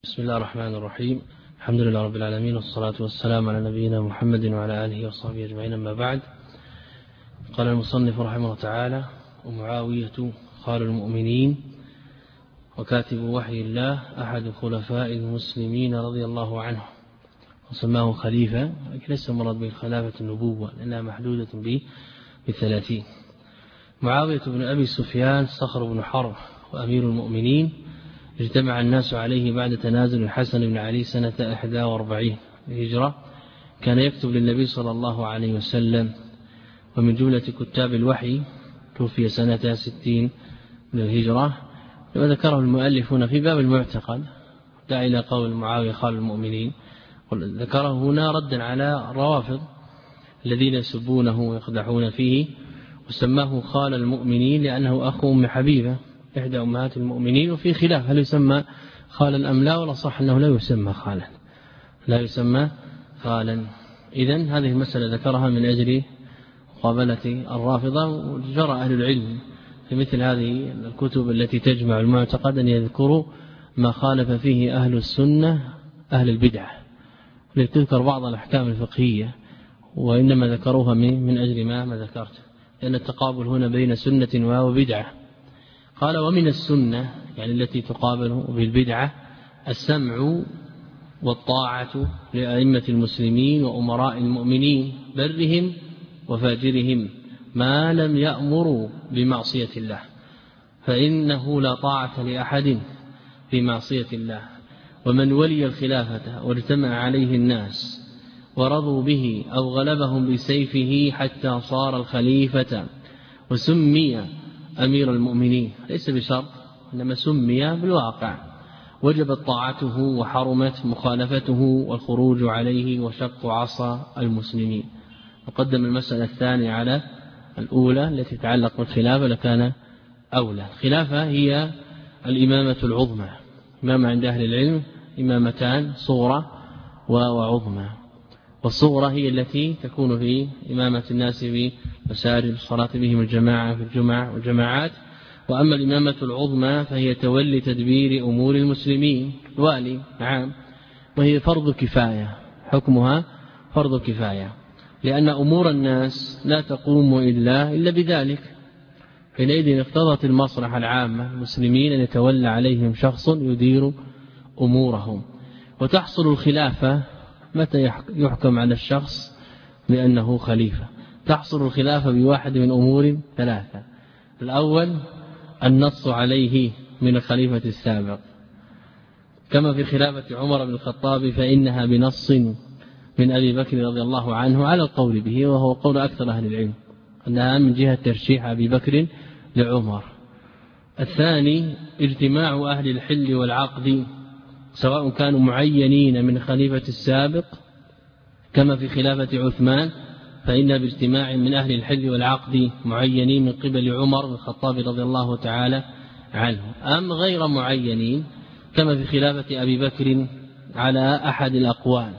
بسم الله الرحمن الرحيم. الحمد لله رب العالمين، والصلاة والسلام على نبينا محمد وعلى آله وصحبه أجمعين، أما بعد. قال المصنف رحمه الله تعالى: ومعاوية خال المؤمنين وكاتب وحي الله أحد خلفاء المسلمين رضي الله عنه، وسماه خليفة، لكن ليس مراد بالخلافة النبوة لأنها محدودة ب30. معاوية بن أبي سفيان صخر بن حرب وأمير المؤمنين، اجتمع الناس عليه بعد تنازل الحسن بن علي سنة 41 الهجرة. كان يكتب للنبي صلى الله عليه وسلم، ومن جملة كتاب الوحي، توفي سنة 60 من الهجرة. لما ذكره المؤلفون في باب المعتقد دعا إلى قول معاوية خال المؤمنين، ذكره هنا ردا على الروافض الذين يسبونه ويقدحون فيه، وسماه خال المؤمنين لأنه أخو أم حبيبة إحدى أمهات المؤمنين. وفي خلاف هل يسمى خالا أم لا، ولا صح أنه لا يسمى خالا، لا يسمى خالا. إذن هذه المسألة ذكرها من أجل مقابلة الرافضة. وجرى أهل العلم في مثل هذه الكتب التي تجمع المعتقد أن يذكروا ما خالف فيه أهل السنة أهل البدعة، لتذكر بعض الأحكام الفقهية، وإنما ذكروها من أجل ما ذكرت، لأن التقابل هنا بين سنة وبدعة. قال: ومن السنة يعني التي تقابل بالبدعة السمع والطاعة لأئمة المسلمين وأمراء المؤمنين برهم وفاجرهم ما لم يأمروا بمعصية الله، فإنه لا طاعة لأحد في معصية الله. ومن ولي الخلافة واجتمع عليه الناس ورضوا به أو غلبهم بسيفه حتى صار الخليفة وسمي أمير المؤمنين، ليس بشرط إنما سمي بالواقع، وجبت طاعته وحرمت مخالفته والخروج عليه وشق عصا المسلمين. وقدم المسألة الثانية على الأولى التي تتعلق بالخلافة لكان أولى. الخلافة هي الإمامة العظمى. إمامة عند أهل العلم إمامتان، صغرى وعظمى. والصغرى هي التي تكون في إمامة الناس في مساجد الصلاة بهم الجماعة في الجمع والجماعات. وأما الإمامة العظمى فهي تولي تدبير أمور المسلمين، والي نعم، وهي فرض كفاية، حكمها فرض كفاية، لأن أمور الناس لا تقوم إلا بذلك. حينئذ اقتضت المصلحة العامة المسلمين أن يتولى عليهم شخص يدير أمورهم. وتحصل الخلافة متى يحكم على الشخص بأنه خليفة؟ تحصل الخلافة بواحد من أمور ثلاثة: الأول النص عليه من الخليفة السابق، كما في خلافة عمر بن الخطاب فإنها بنص من أبي بكر رضي الله عنه على القول به، وهو قول أكثر أهل العلم أنها من جهة ترشيح أبي بكر لعمر. الثاني اجتماع أهل الحل والعقد، سواء كانوا معينين من خليفة السابق كما في خلافة عثمان فإن باجتماع من أهل الحل والعقد معينين من قبل عمر بن الخطاب رضي الله تعالى عنه، أم غير معينين كما في خلافة أبي بكر على أحد الأقوال،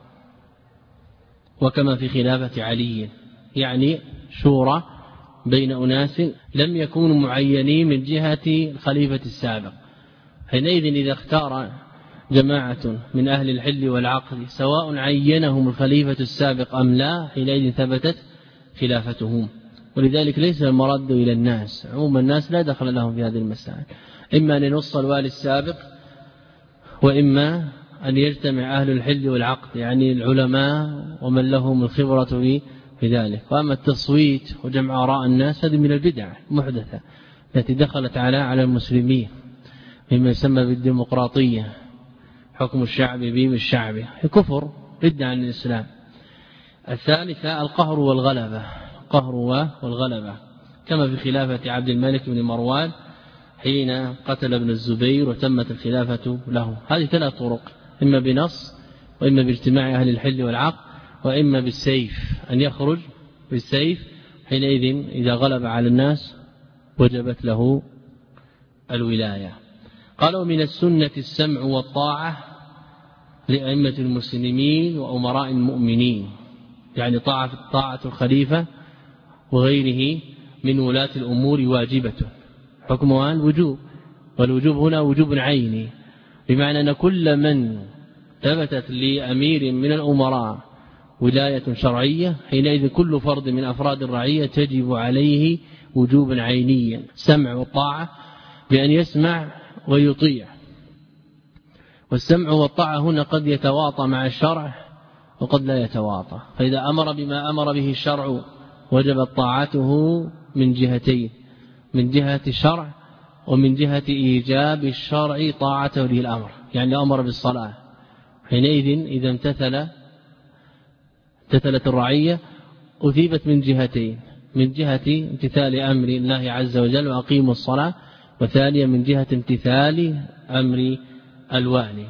وكما في خلافة علي، يعني شورى بين أناس لم يكونوا معينين من جهة الخليفة السابق. حينئذ إذا اختار جماعة من أهل الحل والعقد سواء عينهم الخليفة السابق أم لا، حينئذ ثبتت خلافتهم. ولذلك ليس المرد إلى الناس، عموم الناس لا دخل لهم في هذه المسائل، إما أن ينص الوالي السابق، وإما أن يجتمع أهل الحل والعقد يعني العلماء ومن لهم الخبرة في ذلك. وأما التصويت وجمع آراء الناس هذه من البدع المحدثة التي دخلت على المسلمين، مما يسمى بالديمقراطية، حكم الشعب بالشعب، كفر ضد عن الإسلام. الثالثة القهر والغلبة، القهر والغلبة، كما في خلافة عبد الملك بن مروان حين قتل ابن الزبير وتمت الخلافة له. هذه 3 طرق: إما بنص، وإما باجتماع أهل الحل والعقد، وإما بالسيف، أن يخرج بالسيف. حينئذ إذا غلب على الناس وجبت له الولاية. قالوا: من السنة السمع والطاعة لأئمة المسلمين وأمراء المؤمنين، يعني طاعة الخليفة وغيره من ولاة الأمور واجبة، حكمها الوجوب، والوجوب هنا وجوب عيني، بمعنى أن كل من ثبتت لأمير من الأمراء ولاية شرعية حينئذ كل فرد من أفراد الرعية تجب عليه وجوبا عينيا سمع والطاعة بأن يسمع ويطيع. والسمع والطاعة هنا قد يتواطى مع الشرع وقد لا يتواطى، فإذا أمر بما أمر به الشرع وجبت طاعته من جهتين، من جهة الشرع ومن جهة إيجاب الشرع طاعته له الأمر. يعني أمر بالصلاة حينئذ إذا امتثلت الرعية أثيبت من جهتين، من جهة امتثال أمر الله عز وجل وأقيموا الصلاة، وثانيا من جهة امتثال أمر الوالي.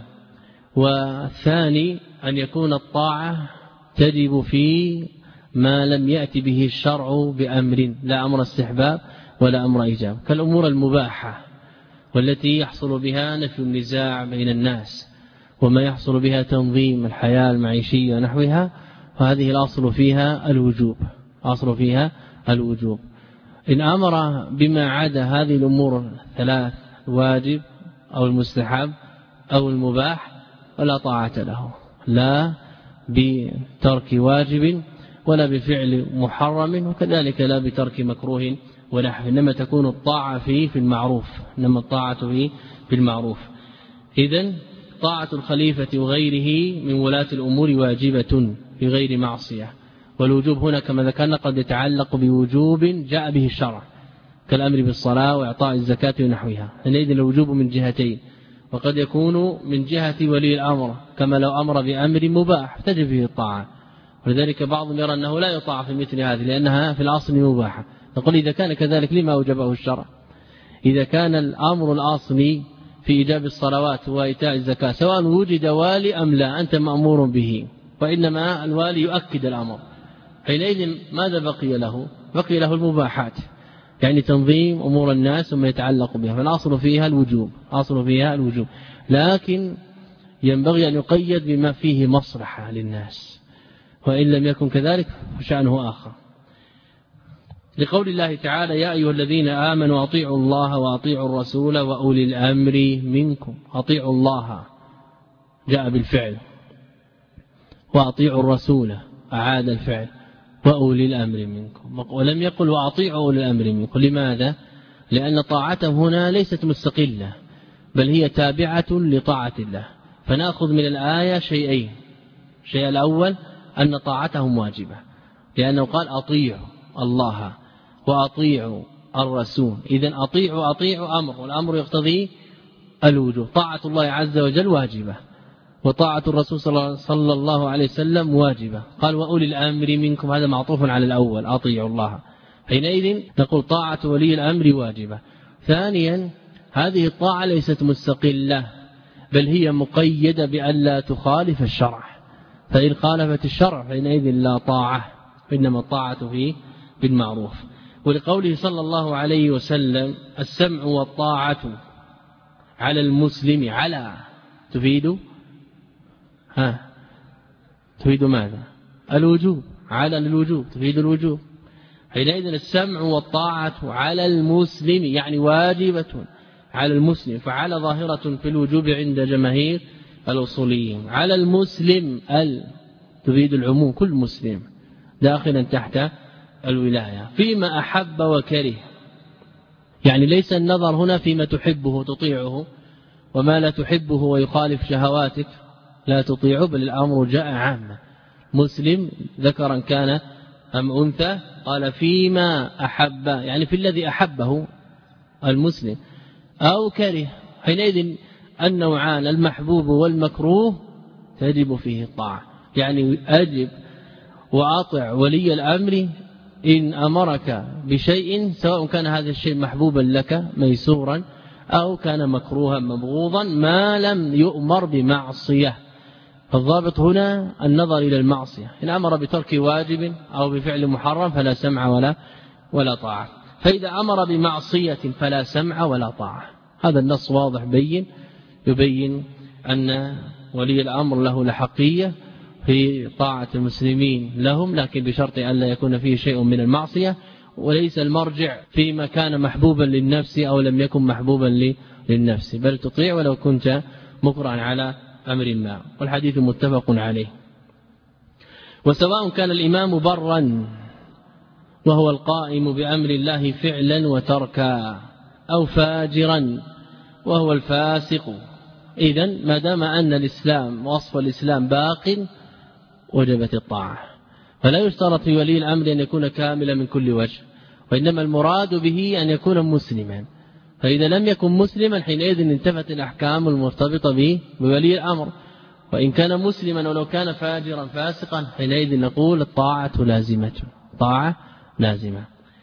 والثاني أن يكون الطاعة تجب في ما لم يأتي به الشرع بأمر، لا أمر استحباب ولا أمر إيجاب، كالأمور المباحة والتي يحصل بها نفي النزاع بين الناس وما يحصل بها تنظيم الحياة المعيشية ونحوها، فهذه الأصل فيها الوجوب، أصل فيها الوجوب. إن أمر بما عدا هذه الأمور الثلاث، الواجب أو المستحب أو المباح، ولا طاعة له، لا بترك واجب ولا بفعل محرم، وكذلك لا بترك مكروه ونحو، إنما تكون الطاعة في المعروف، إنما الطاعة في المعروف. إذن طاعة الخليفة وغيره من ولاة الأمور واجبة في غير معصية. والوجوب هنا كما ذكرنا قد يتعلق بوجوب جاء به الشرع كالأمر بالصلاة وإعطاء الزكاة ونحوها، حينئذ الوجوب من جهتين، وقد يكون من جهة ولي الأمر كما لو أمر بأمر مباح تجب فيه الطاعة، ولذلك بعضهم يرى أنه لا يطاع في مثل هذه لأنها في الأصل مباحة. نقول إذا كان كذلك لما أوجبه الشرع؟ إذا كان الأمر الأصلي في إيجاب الصلوات وإيتاء الزكاة سواء وجد والي أم لا أنت مأمور به، وإنما الوالي يؤكد الأمر، حينئذ ماذا بقي له؟ بقي له المباحات، يعني تنظيم أمور الناس وما يتعلق بها، فالأصل فيها الوجوب، أصل فيها الوجوب، لكن ينبغي أن يقيد بما فيه مصلحة للناس، وإن لم يكن كذلك فشأنه آخر. لقول الله تعالى: يا أيها الذين آمنوا أطيعوا الله وأطيعوا الرسول وأولي الأمر منكم. أطيعوا الله جاء بالفعل، وأطيعوا الرسول أعاد الفعل، وأولي الأمر منكم، ولم يقل وأطيعوا أولي الأمر منكم. لماذا؟ لأن طاعته هنا ليست مستقلة، بل هي تابعة لطاعة الله. فنأخذ من الآية شيئين: الشيء الأول أن طاعتهم واجبة، لأنه قال أطيعوا الله وأطيعوا الرسول، إذن أطيعوا أمر، والأمر يقتضي الوجوب. طاعة الله عز وجل واجبة، وطاعة الرسول صلى الله عليه وسلم واجبة. قال وأولي الأمر منكم، هذا معطوف على الأول أطيعوا الله، حينئذ نقول طاعة ولي الأمر واجبة. ثانيا هذه الطاعة ليست مستقلة، بل هي مقيدة بأن لا تخالف الشرع، فإن خالفت الشرع حينئذ لا طاعة، إنما الطاعة فيه بالمعروف. ولقوله صلى الله عليه وسلم: السمع والطاعة على المسلم، على تفيد ماذا؟ الوجوب، على الوجوب تفيد الوجوب، حينئذ السمع والطاعة على المسلم يعني واجبة على المسلم، فعلى ظاهرة في الوجوب عند جماهير الأصوليين. على المسلم تفيد العموم، كل مسلم داخلا تحت الولاية فيما أحب وكره، يعني ليس النظر هنا فيما تحبه تطيعه، وما لا تحبه ويخالف شهواتك لا تطيعه، بل الأمر جاء عاما، مسلم ذكرا كان أم أنثى، قال فيما أحب يعني في الذي أحبه المسلم أو كره، حينئذ النوعان المحبوب والمكروه تجب فيه الطاعة. يعني أجب وأطع ولي الأمر إن أمرك بشيء، سواء كان هذا الشيء محبوبا لك ميسورا أو كان مكروها مبغوضا، ما لم يؤمر بمعصية. فالضابط هنا النظر إلى المعصية، إن أمر بترك واجب أو بفعل محرم فلا سمع ولا طاعة، فإذا أمر بمعصية فلا سمع ولا طاعة. هذا النص واضح يبين أن ولي الأمر له لحقية في طاعة المسلمين لهم، لكن بشرط أن لا يكون فيه شيء من المعصية، وليس المرجع فيما كان محبوبا للنفس أو لم يكن محبوبا للنفس، بل تطيع ولو كنت مكرها على أمر ما، والحديث متفق عليه. وسواء كان الإمام برا وهو القائم بأمر الله فعلا وتركا، أو فاجرا وهو الفاسق، إذن ما دام أن الإسلام وصف الإسلام باق وجبت الطاعة. فلا يشترط في ولي الأمر أن يكون كاملا من كل وجه، وإنما المراد به أن يكون مسلما. فإذا لم يكن مسلما حينئذ انتفت الأحكام المرتبطة به بولي الأمر، وإن كان مسلما ولو كان فاجرا فاسقا حينئذ نقول الطاعة لازمة، طاعة لازمة.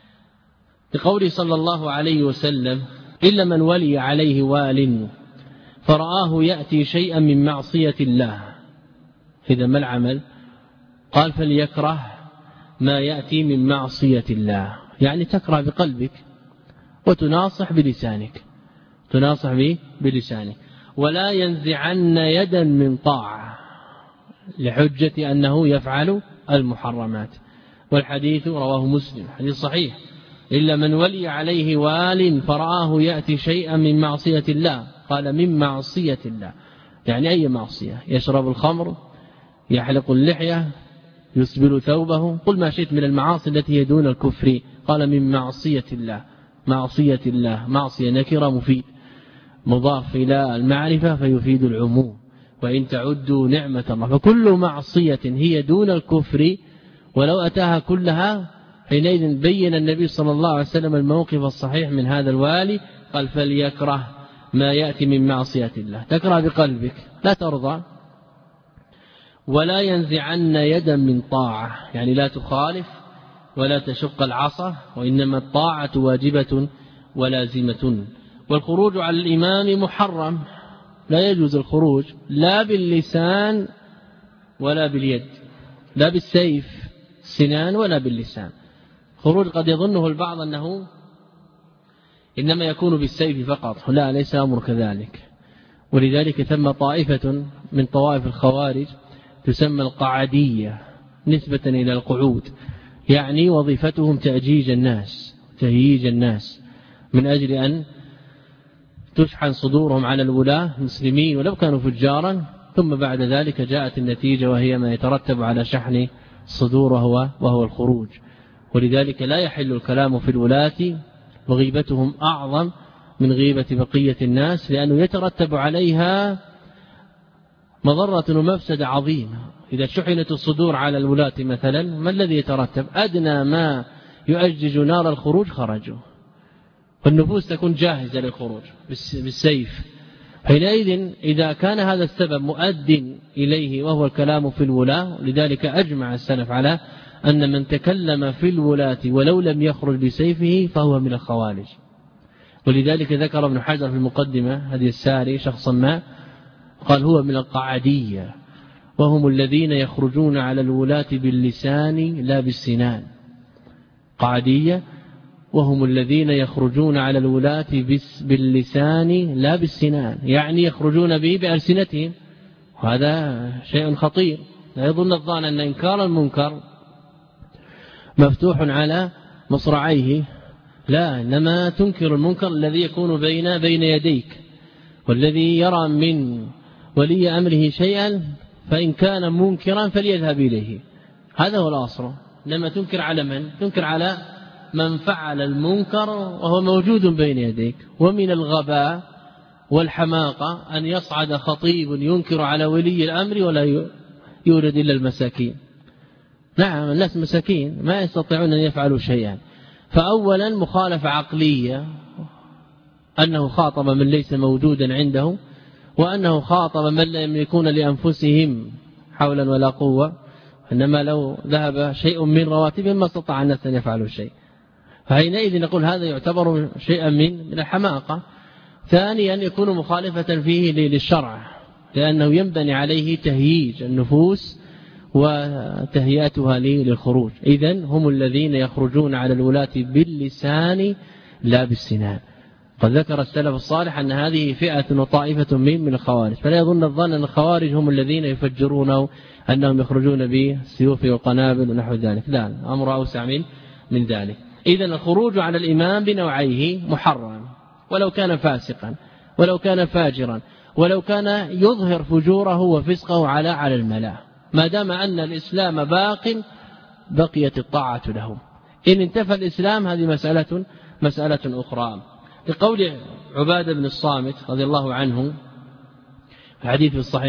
بقوله صلى الله عليه وسلم: إلا من ولي عليه وال فرآه يأتي شيئا من معصية الله. إذا ما العمل؟ قال: فليكره ما يأتي من معصية الله، يعني تكره بقلبك وتناصح بلسانك، تناصح بلسانك. ولا ينزعن يدا من طاعة لحجة أنه يفعل المحرمات. والحديث رواه مسلم، حديث صحيح: إلا من ولي عليه وال فرآه يأتي شيئا من معصية الله. قال: من معصية الله، يعني أي معصية؟ يشرب الخمر، يحلق اللحية، يسبل ثوبه، قل ما شئت من المعاصي التي هي دون الكفر. قال: من معصية الله، معصية الله، معصية نكرة مفيد مضاف إلى المعرفة فيفيد العموم، وإن تعدوا نعمة الله. فكل معصية هي دون الكفر ولو أتاها كلها حينئذ بين النبي صلى الله عليه وسلم الموقف الصحيح من هذا الوالي. قال: فليكره ما يأتي من معصية الله، تكره بقلبك لا ترضى. ولا ينزعن يدا من طاعة، يعني لا تخالف ولا تشق العصا، وإنما الطاعة واجبة ولازمة. والخروج على الإمام محرم، لا يجوز الخروج لا باللسان ولا باليد، لا بالسيف سنان ولا باللسان. خروج قد يظنه البعض أنه إنما يكون بالسيف فقط، لا، ليس الأمر كذلك. ولذلك ثم طائفة من طوائف الخوارج تسمى القعدية نسبة إلى القعود، يعني وظيفتهم تأجيج الناس، تهييج الناس، من أجل أن تشحن صدورهم على الولاة المسلمين ولو كانوا فجارا، ثم بعد ذلك جاءت النتيجة وهي ما يترتب على شحن الصدور وهو الخروج. ولذلك لا يحل الكلام في الولاة، وغيبتهم أعظم من غيبة بقية الناس، لأنه يترتب عليها مضرة ومفسدة عظيمة. إذا شحنت الصدور على الولاة مثلا، ما الذي يترتب؟ أدنى ما يؤجج نار الخروج خرجوا، والنفوس تكون جاهزة للخروج بالسيف. حينئذ إذا كان هذا السبب مؤد إليه وهو الكلام في الولاة، لذلك أجمع السلف على أن من تكلم في الولاة ولو لم يخرج بسيفه فهو من الخوارج. ولذلك ذكر ابن حجر في المقدمة هذه الساري شخصا ما قال: هو من القعدية، وهم الذين يخرجون على الولاة باللسان لا بالسنان. قعدية وهم الذين يخرجون على الولاة باللسان لا بالسنان، يعني يخرجون به بألسنتهم، وهذا شيء خطير. لا يظن الظان أن إنكار المنكر مفتوح على مصرعيه، لا، إنما تنكر المنكر الذي يكون بين يديك. والذي يرى من ولي أمره شيئا فإن كان منكرا فليذهب إليه، هذا هو الأصل. لما تنكر على من؟ تنكر على من فعل المنكر وهو موجود بين يديك. ومن الغباء والحماقة أن يصعد خطيب ينكر على ولي الأمر ولا يورد إلا المساكين. نعم، الناس مساكين ما يستطيعون أن يفعلوا شيئا. فأولا مخالفة عقلية، أنه خاطب من ليس موجودا عنده، وأنه خاطب من لا يملكون لأنفسهم حولا ولا قوة، إنما لو ذهب شيء من رواتبهم ما استطاع الناس أن يفعلوا شيء. فحينئذ نقول هذا يعتبر شيئا من الحماقة. ثانيا يكون مخالفة فيه للشرع، لأنه ينبني عليه تهييج النفوس وتهيئتها للخروج. إذن هم الذين يخرجون على الولاة باللسان لا بالسنان. قد ذكر السلف الصالح أن هذه فئة وطائفة من الخوارج، فلا يظن الظن أن الخوارج هم الذين يفجرون أنهم يخرجون بالسيوف والقنابل ونحو ذلك، لا، أمر أوسع من ذلك. إذن الخروج على الإمام بنوعيه محرم، ولو كان فاسقا ولو كان فاجرا ولو كان يظهر فجوره وفسقه على الملا، ما دام أن الإسلام باق بقيت الطاعة له. إن انتفى الإسلام هذه مسألة أخرى. لقول عبادة بن الصامت رضي الله عنه حديث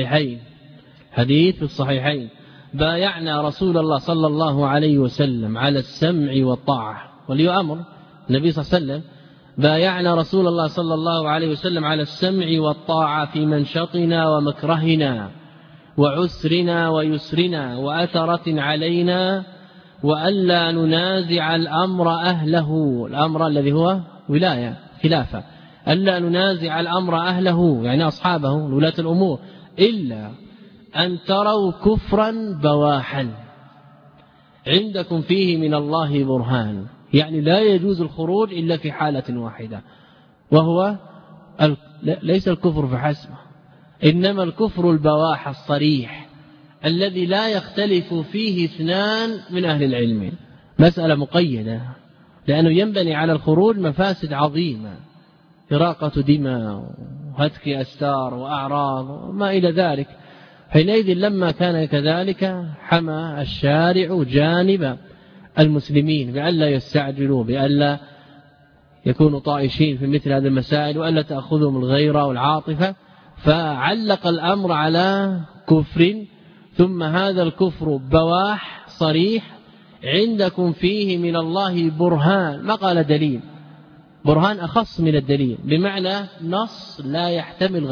في الصحيحين بايعنا رسول الله صلى الله عليه وسلم على السمع والطاعة. ولي أمر النبي صلى الله عليه وسلم بايعنا رسول الله صلى الله عليه وسلم على السمع والطاعة في منشطنا ومكرهنا وعسرنا ويسرنا وأثرة علينا، وألا ننازع الأمر أهله، الأمر الذي هو ولاية خلافة، ألا ننازع الأمر أهله يعني أصحابه ولاة الأمور، إلا أن تروا كفرا بواحا عندكم فيه من الله برهان. يعني لا يجوز الخروج إلا في حالة واحدة، وهو ليس الكفر فحسب، إنما الكفر البواح الصريح الذي لا يختلف فيه اثنان من أهل العلم. مسألة مقيدة، لأنه ينبني على الخروج مفاسد عظيمة، إراقة دماء وهتك أستار وأعراض وما إلى ذلك. حينئذ لما كان كذلك حمى الشارع جانب المسلمين بألا يستعجلوا، بألا يكونوا طائشين في مثل هذه المسائل، وألا تأخذهم الغيرة والعاطفة، فعلق الأمر على كفر، ثم هذا الكفر بواح صريح عندكم فيه من الله برهان. ما قال دليل، برهان أخص من الدليل، بمعنى نص لا يحتمل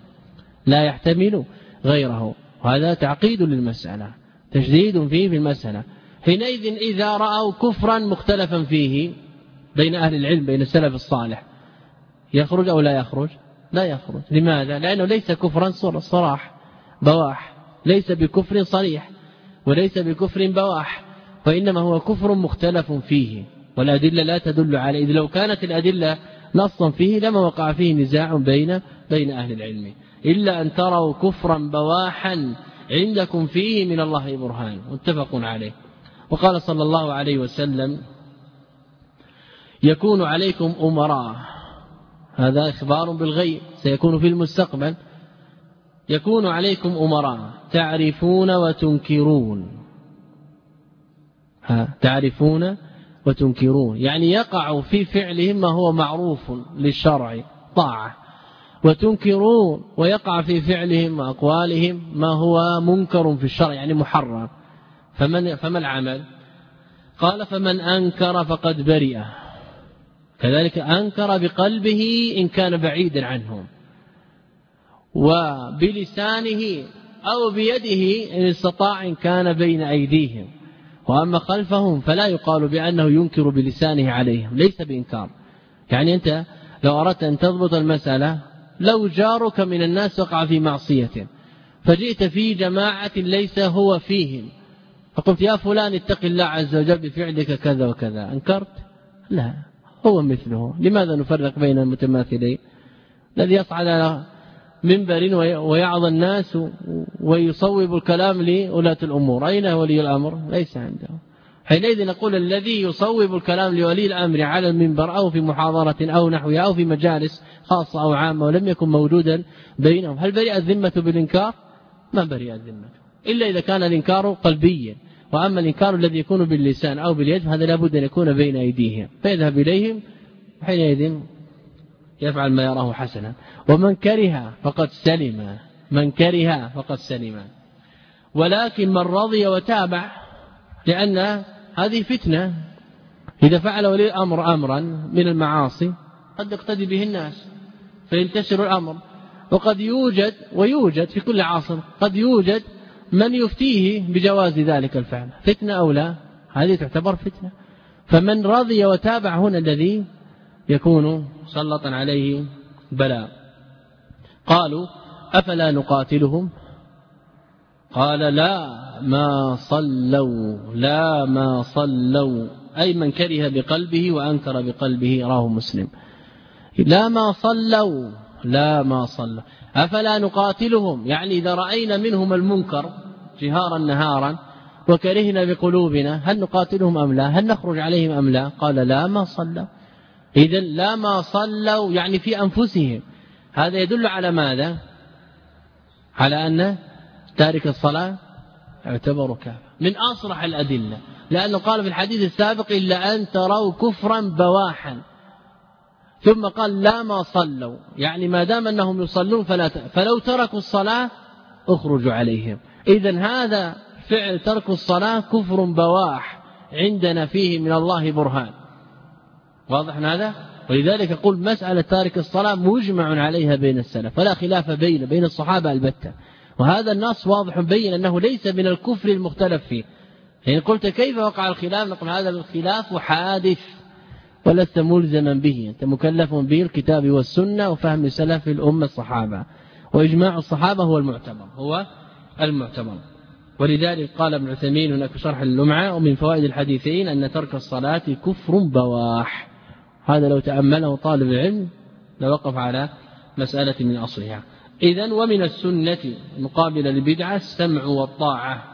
غيره، وهذا تعقيد للمسألة، تشديد فيه في المسألة. حينئذ إذا رأوا كفرا مختلفا فيه بين أهل العلم بين السلف الصالح، يخرج أو لا يخرج؟ لا يخرج. لماذا؟ لأنه ليس كفرا صراح بواح، ليس بكفر صريح وليس بكفر بواح، وإنما هو كفر مختلف فيه، والأدلة لا تدل عليه. إذ لو كانت الأدلة نصا فيه لما وقع فيه نزاع بين أهل العلم، إلا أن تروا كفرا بواحا عندكم فيه من الله برهان، متفق عليه. وقال صلى الله عليه وسلم: يكون عليكم أمراء، هذا إخبار بالغيب سيكون في المستقبل، يكون عليكم أمراء تعرفون وتنكرون، يعني يقع في فعلهم ما هو معروف للشرع طاعة، وتنكرون ويقع في فعلهم وأقوالهم ما هو منكر في الشرع يعني محرم. فما العمل؟ قال: فمن أنكر فقد برئ. كذلك أنكر بقلبه إن كان بعيدا عنهم، وبلسانه أو بيده إن استطاع إن كان بين أيديهم، وأما خلفهم فلا يقال بأنه ينكر بلسانه عليهم، ليس بإنكار. يعني أنت لو أردت أن تضبط المسألة، لو جارك من الناس وقع في معصية فجئت في جماعة ليس هو فيهم، فقلت: يا فلان اتق الله عز وجل بفعلك كذا وكذا، أنكرت؟ لا، هو مثله. لماذا نفرق بين المتماثلين؟ الذي يصعد على منبر ويعظ الناس ويصوب الكلام لولاة الأمور، أين ولي الأمر؟ ليس عنده. حينئذ نقول: الذي يصوب الكلام لولي الأمر على المنبر أو في محاضرة أو نحوها أو في مجالس خاصة أو عامة ولم يكن موجودا بينهم، هل برئ الذمة بالإنكار؟ ما برئ الذمة، إلا إذا كان الإنكار قلبيا. وأما الإنكار الذي يكون باللسان أو باليد هذا لابد أن يكون بين أيديهم، فيذهب إليهم حينئذ يفعل ما يراه حسنا. ومن كره فقد سلم. ولكن من رضي وتابع، لأن هذه فتنة، إذا فعل ولي الأمر أمرا من المعاصي قد يقتدي به الناس فينتشر الأمر، وقد يوجد في كل عصر قد يوجد من يفتيه بجواز ذلك الفعل، فتنة أو لا، هذه تعتبر فتنة. فمن رضي وتابع هنا الذي يكون سلطا عليه بلاء. قالوا: أفلا نقاتلهم؟ قال: لا ما صلوا، أي من كره بقلبه وأنكر بقلبه، رواه مسلم. لا ما صلوا. أفلا نقاتلهم، يعني إذا رأينا منهم المنكر جهارا نهارا وكرهنا بقلوبنا، هل نقاتلهم أم لا؟ هل نخرج عليهم أم لا؟ قال: لا ما صلوا. إذن لا ما صلوا يعني في أنفسهم. هذا يدل على ماذا؟ على أن تارك الصلاة يعتبر كافر من أصرح الأدلة، لأنه قال في الحديث السابق إلا أن تروا كفرا بواحا، ثم قال لا ما صلوا، يعني ما دام أنهم يصلون فلو تركوا الصلاة اخرجوا عليهم. إذن هذا فعل ترك الصلاة كفر بواح عندنا فيه من الله برهان، واضح هذا؟ ولذلك يقول مسألة تارك الصلاة مجمع عليها بين السلف ولا خلاف بين الصحابة البتة، وهذا النص واضح بين أنه ليس من الكفر المختلف فيه. يعني قلت كيف وقع الخلاف؟ نقول هذا الخلاف حادث ولست ملزما به، أنت مكلف به الكتاب والسنة وفهم سلف الأمة الصحابة، وإجماع الصحابة هو المعتبر. ولذلك قال ابن عثيمين هناك في شرح اللمعة ومن فوائد الحديثين أن ترك الصلاة كفر بواح، هذا لو تأمله طالب العلم لوقف على مسألة من أصلها. إذن ومن السنة مقابل للبدعة السمع والطاعة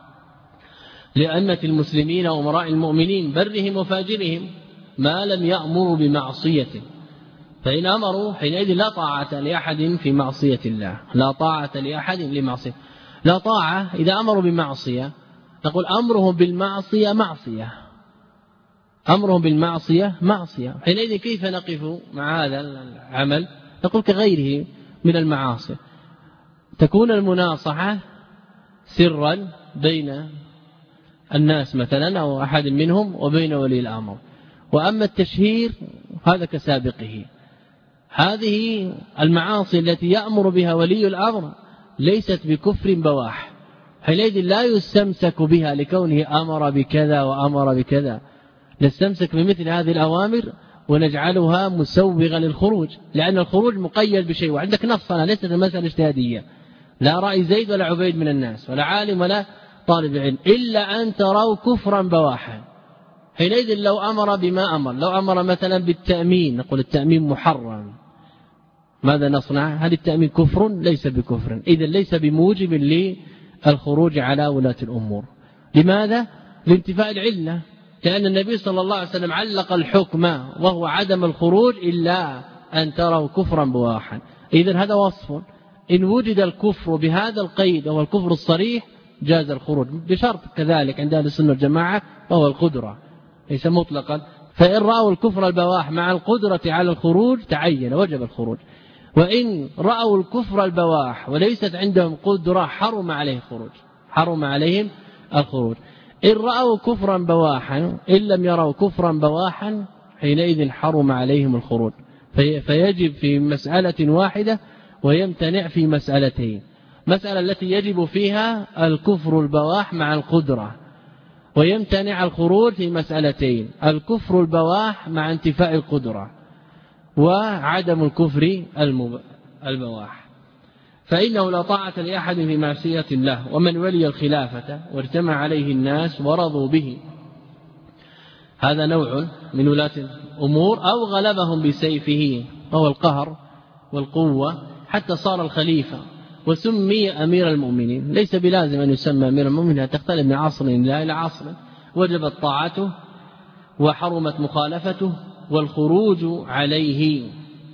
لأئمة المسلمين وأمراء المؤمنين برهم وفاجرهم ما لم يأمروا بمعصية، فإن أمروا حينئذ لا طاعة لأحد في معصية الله، لا طاعة لأحد لمعصية. لا طاعة إذا أمروا بمعصية نقول أمرهم بالمعصية معصية، أمرهم بالمعصية معصية، حينئذ كيف نقف مع هذا العمل؟ نقول كغيره من المعاصي، تكون المناصحة سرا بين الناس مثلا أو أحد منهم وبين ولي الأمر، وأما التشهير هذا كسابقه. هذه المعاصي التي يأمر بها ولي الأمر ليست بكفر بواح، حينئذ لا يستمسك بها لكونه أمر بكذا وأمر بكذا، نستمسك بمثل هذه الأوامر ونجعلها مسوغة للخروج، لأن الخروج مقيد بشيء، وعندك نص ليست المسألة اجتهادية، لا رأي زيد ولا عبيد من الناس ولا عالم ولا طالب علم، إلا أن تروا كفرا بواحا. حينئذ لو أمر بما أمر، لو أمر مثلا بالتأمين نقول التأمين محرم، ماذا نصنع؟ هل التأمين كفر؟ ليس بكفر، إذن ليس بموجب للخروج على ولاة الأمور. لماذا؟ لانتفاء العلة، لأن النبي صلى الله عليه وسلم علق الحكم وهو عدم الخروج إلا أن تروا كفرا بواحا. إذن هذا وصف، إن وجد الكفر بهذا القيد وهو الكفر الصريح جاز الخروج، بشرط كذلك عند أهل السنة والجماعة وهو القدرة ليس مطلقا، فإن رأوا الكفر البواح مع القدرة على الخروج تعين وجب الخروج، وإن رأوا الكفر البواح وليست عندهم قدرة حرم عليه الخروج، حرم عليهم الخروج. إن رأوا كفرا بواحا إن لم يروا كفرا بواحا حينئذ حرم عليهم الخروج، فيجب في مسألة واحدة ويمتنع في مسألتين. مسألة التي يجب فيها الكفر البواح مع القدرة، ويمتنع الخروج في مسألتين: الكفر البواح مع انتفاء القدرة، وعدم الكفر البواح. فإنه لا طاعة لأحد في معصية الله، ومن ولي الخلافة واجتمع عليه الناس ورضوا به، هذا نوع من ولاة الأمور، أو غلبهم بسيفه وهو القهر والقوة حتى صار الخليفة وسمي أمير المؤمنين. ليس بلازم أن يسمى أمير المؤمنين، تختلف من عصر إلى عصر. وجبت طاعته وحرمت مخالفته والخروج عليه.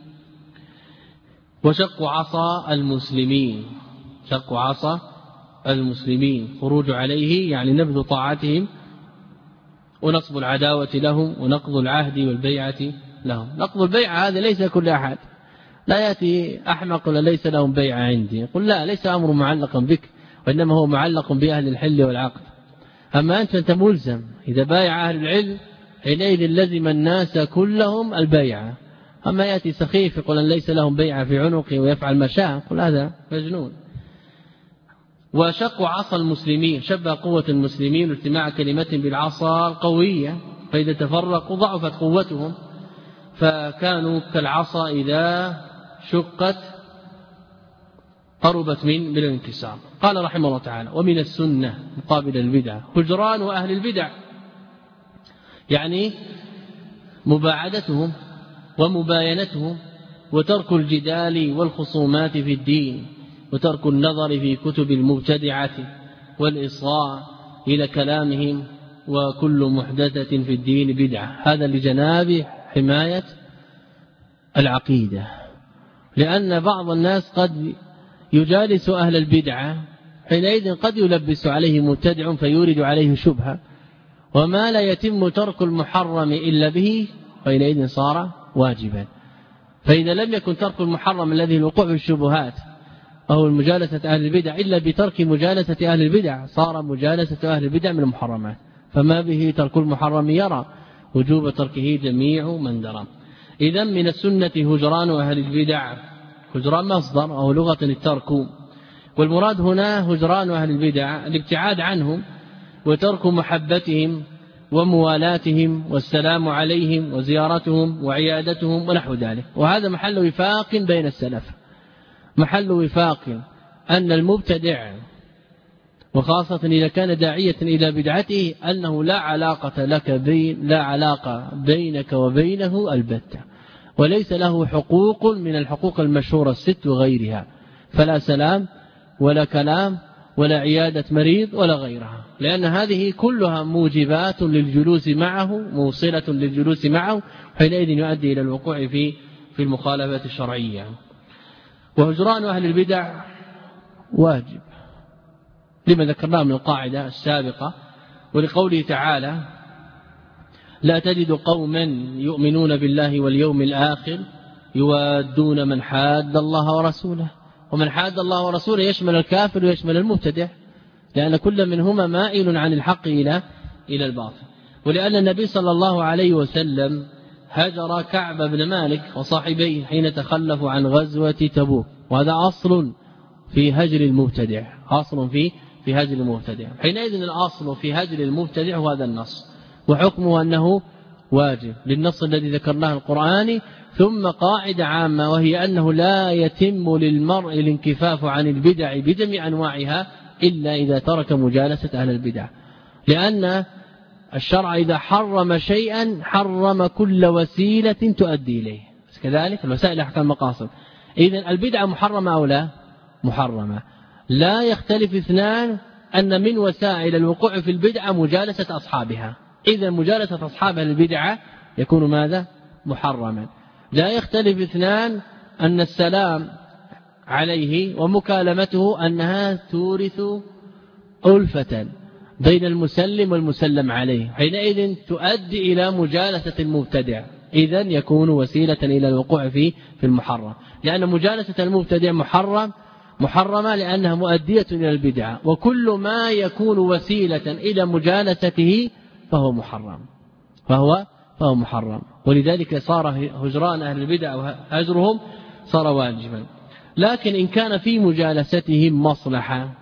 وشق عصا المسلمين، شق عصا المسلمين خروج عليه يعني نبذ طاعتهم ونصب العداوة لهم ونقض العهد والبيعة لهم. نقض البيعة هذا ليس كل أحد، لا يأتي أحمق ولا ليس لهم بيعة عندي، يقول لا، ليس أمر معلقا بك، وإنما هو معلق بأهل الحل والعقد. أما أنت ملزم، إذا بايع أهل العلم حينئذ لزم الناس كلهم البيعة. أما يأتي سخيف يقول أن ليس لهم بيعة في عنقه ويفعل ما شاء، يقول هذا مجنون. وشق عصا المسلمين، شبه قوة المسلمين واجتماع كلمة بالعصا القوية، فإذا تفرقوا ضعفت قوتهم، فكانوا كالعصا إذا شقت قربت من الانكسار. قال رحمه الله تعالى: ومن السنة مقابل البدع هجران أهل البدع، يعني مباعدتهم ومباينتهم، وترك الجدال والخصومات في الدين، وترك النظر في كتب المبتدعة والإصغاء إلى كلامهم، وكل محدثة في الدين بدعة. هذا لجناب حماية العقيدة، لأن بعض الناس قد يجالس أهل البدعة حينئذ قد يلبس عليه مبتدع فيورد عليه شبهة، وما لا يتم ترك المحرم إلا به حينئذ صار واجبا. فإذا لم يكن ترك المحرم الذي الوقوع في الشبهات أو مجالسة أهل البدع إلا بترك مجالسة أهل البدع صار مجالسة أهل البدع من المحرمات، فما به ترك المحرم يرى وجوب تركه جميع من درى. إذا من السنة هجران أهل البدع، هجران مصدر أو لغة الترك، والمراد هنا هجران أهل البدع الابتعاد عنهم وترك محبتهم وموالاتهم والسلام عليهم وزيارتهم وعيادتهم ونحو ذلك. وهذا محل وفاق بين السلف، محل وفاق أن المبتدع وخاصة إذا كان داعية إلى بدعته أنه لا علاقة بينك وبينه البتة، وليس له حقوق من الحقوق المشهورة الست وغيرها، فلا سلام ولا كلام ولا عيادة مريض ولا غيرها، لأن هذه كلها موجبات للجلوس معه، موصلة للجلوس معه، حينئذ يؤدي إلى الوقوع في المخالفات الشرعية. وهجران أهل البدع واجب لما ذكرناه من القاعدة السابقة، ولقوله تعالى: لا تجد قوما يؤمنون بالله واليوم الآخر يوادون من حاد الله ورسوله. ومن حاد الله ورسوله يشمل الكافر ويشمل المبتدع، لأن كل منهما مائل عن الحق إلى الباطل. ولأن النبي صلى الله عليه وسلم هجر كعب بن مالك وصاحبيه حين تخلفوا عن غزوة تبوك، وهذا أصل في هجر المبتدع، أصل في هجر المبتدع. حينئذ الأصل في هجر المبتدع هو هذا النص، وحكمه أنه واجب للنص الذي ذكرناه القرآني. ثم قاعدة عامة وهي أنه لا يتم للمرء الانكفاف عن البدع بجميع أنواعها إلا إذا ترك مجالسة أهل البدع، لأن الشرع إذا حرم شيئا حرم كل وسيلة تؤدي إليه، كذلك الوسائل أحكام مقاصد. إذن البدعة محرمة أو لا؟ محرمة. لا يختلف اثنان أن من وسائل الوقوع في البدعة مجالسة أصحابها، إذا مجالسة أصحابها البدعة يكون ماذا؟ محرما. لا يختلف اثنان أن السلام عليه ومكالمته أنها تورث ألفة بين المسلم والمسلم عليه، حينئذ تؤدي إلى مجالسة المبتدع، إذن يكون وسيلة إلى الوقوع في المحرم، لأن مجالسة المبتدع محرمة لأنها مؤدية إلى البدعة، وكل ما يكون وسيلة إلى مجالسته فهو محرم. ولذلك صار هجران أهل البدع وهجرهم صار واجبا. لكن إن كان في مجالستهم مصلحة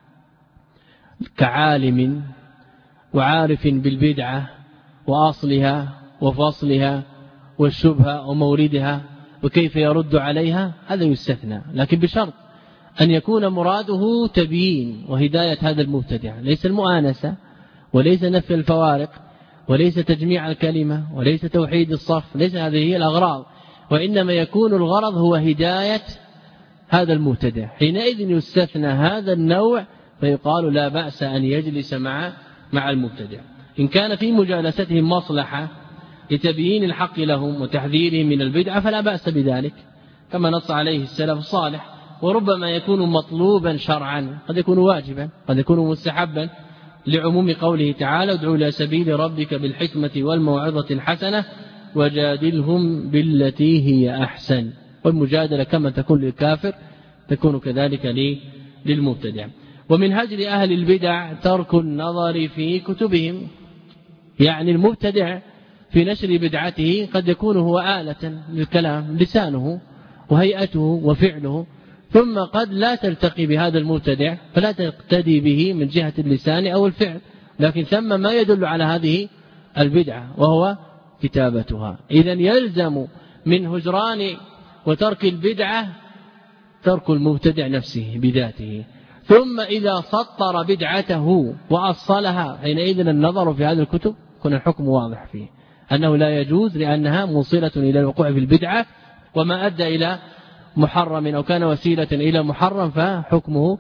كعالم وعارف بالبدعة وأصلها وفصلها والشبهة وموردها وكيف يرد عليها، هذا يستثنى، لكن بشرط أن يكون مراده تبيين وهداية هذا المبتدع، ليس المؤانسة وليس نفي الفوارق وليس تجميع الكلمة وليس توحيد الصف، ليس هذه هي الأغراض، وإنما يكون الغرض هو هداية هذا المبتدع. حينئذ يستثنى هذا النوع فيقال لا بأس أن يجلس مع المبتدع. إن كان في مجالستهم مصلحة لتبيين الحق لهم وتحذيرهم من البدعة فلا بأس بذلك، كما نص عليه السلف الصالح. وربما يكون مطلوبا شرعا، قد يكون واجبا، قد يكون مستحبا، لعموم قوله تعالى: ادعوا إلى سبيل ربك بالحكمة والموعظة الحسنة وجادلهم بالتي هي أحسن. والمجادلة كما تكون للكافر تكون كذلك للمبتدع. ومن هجر أهل البدع ترك النظر في كتبهم، يعني المبتدع في نشر بدعته قد يكون هو آلة للكلام، لسانه وهيئته وفعله، ثم قد لا تلتقي بهذا المبتدع فلا تقتدي به من جهة اللسان أو الفعل، لكن ثم ما يدل على هذه البدعة وهو كتابتها. إذن يلزم من هجران وترك البدعة ترك المبتدع نفسه بذاته، ثم إذا سطر بدعته وأصلها حينئذ النظر في هذه الكتب يكون الحكم واضح فيه أنه لا يجوز، لأنها موصلة إلى الوقوع في البدعة، وما أدى إلى محرم أو كان وسيلة إلى محرم فحكمه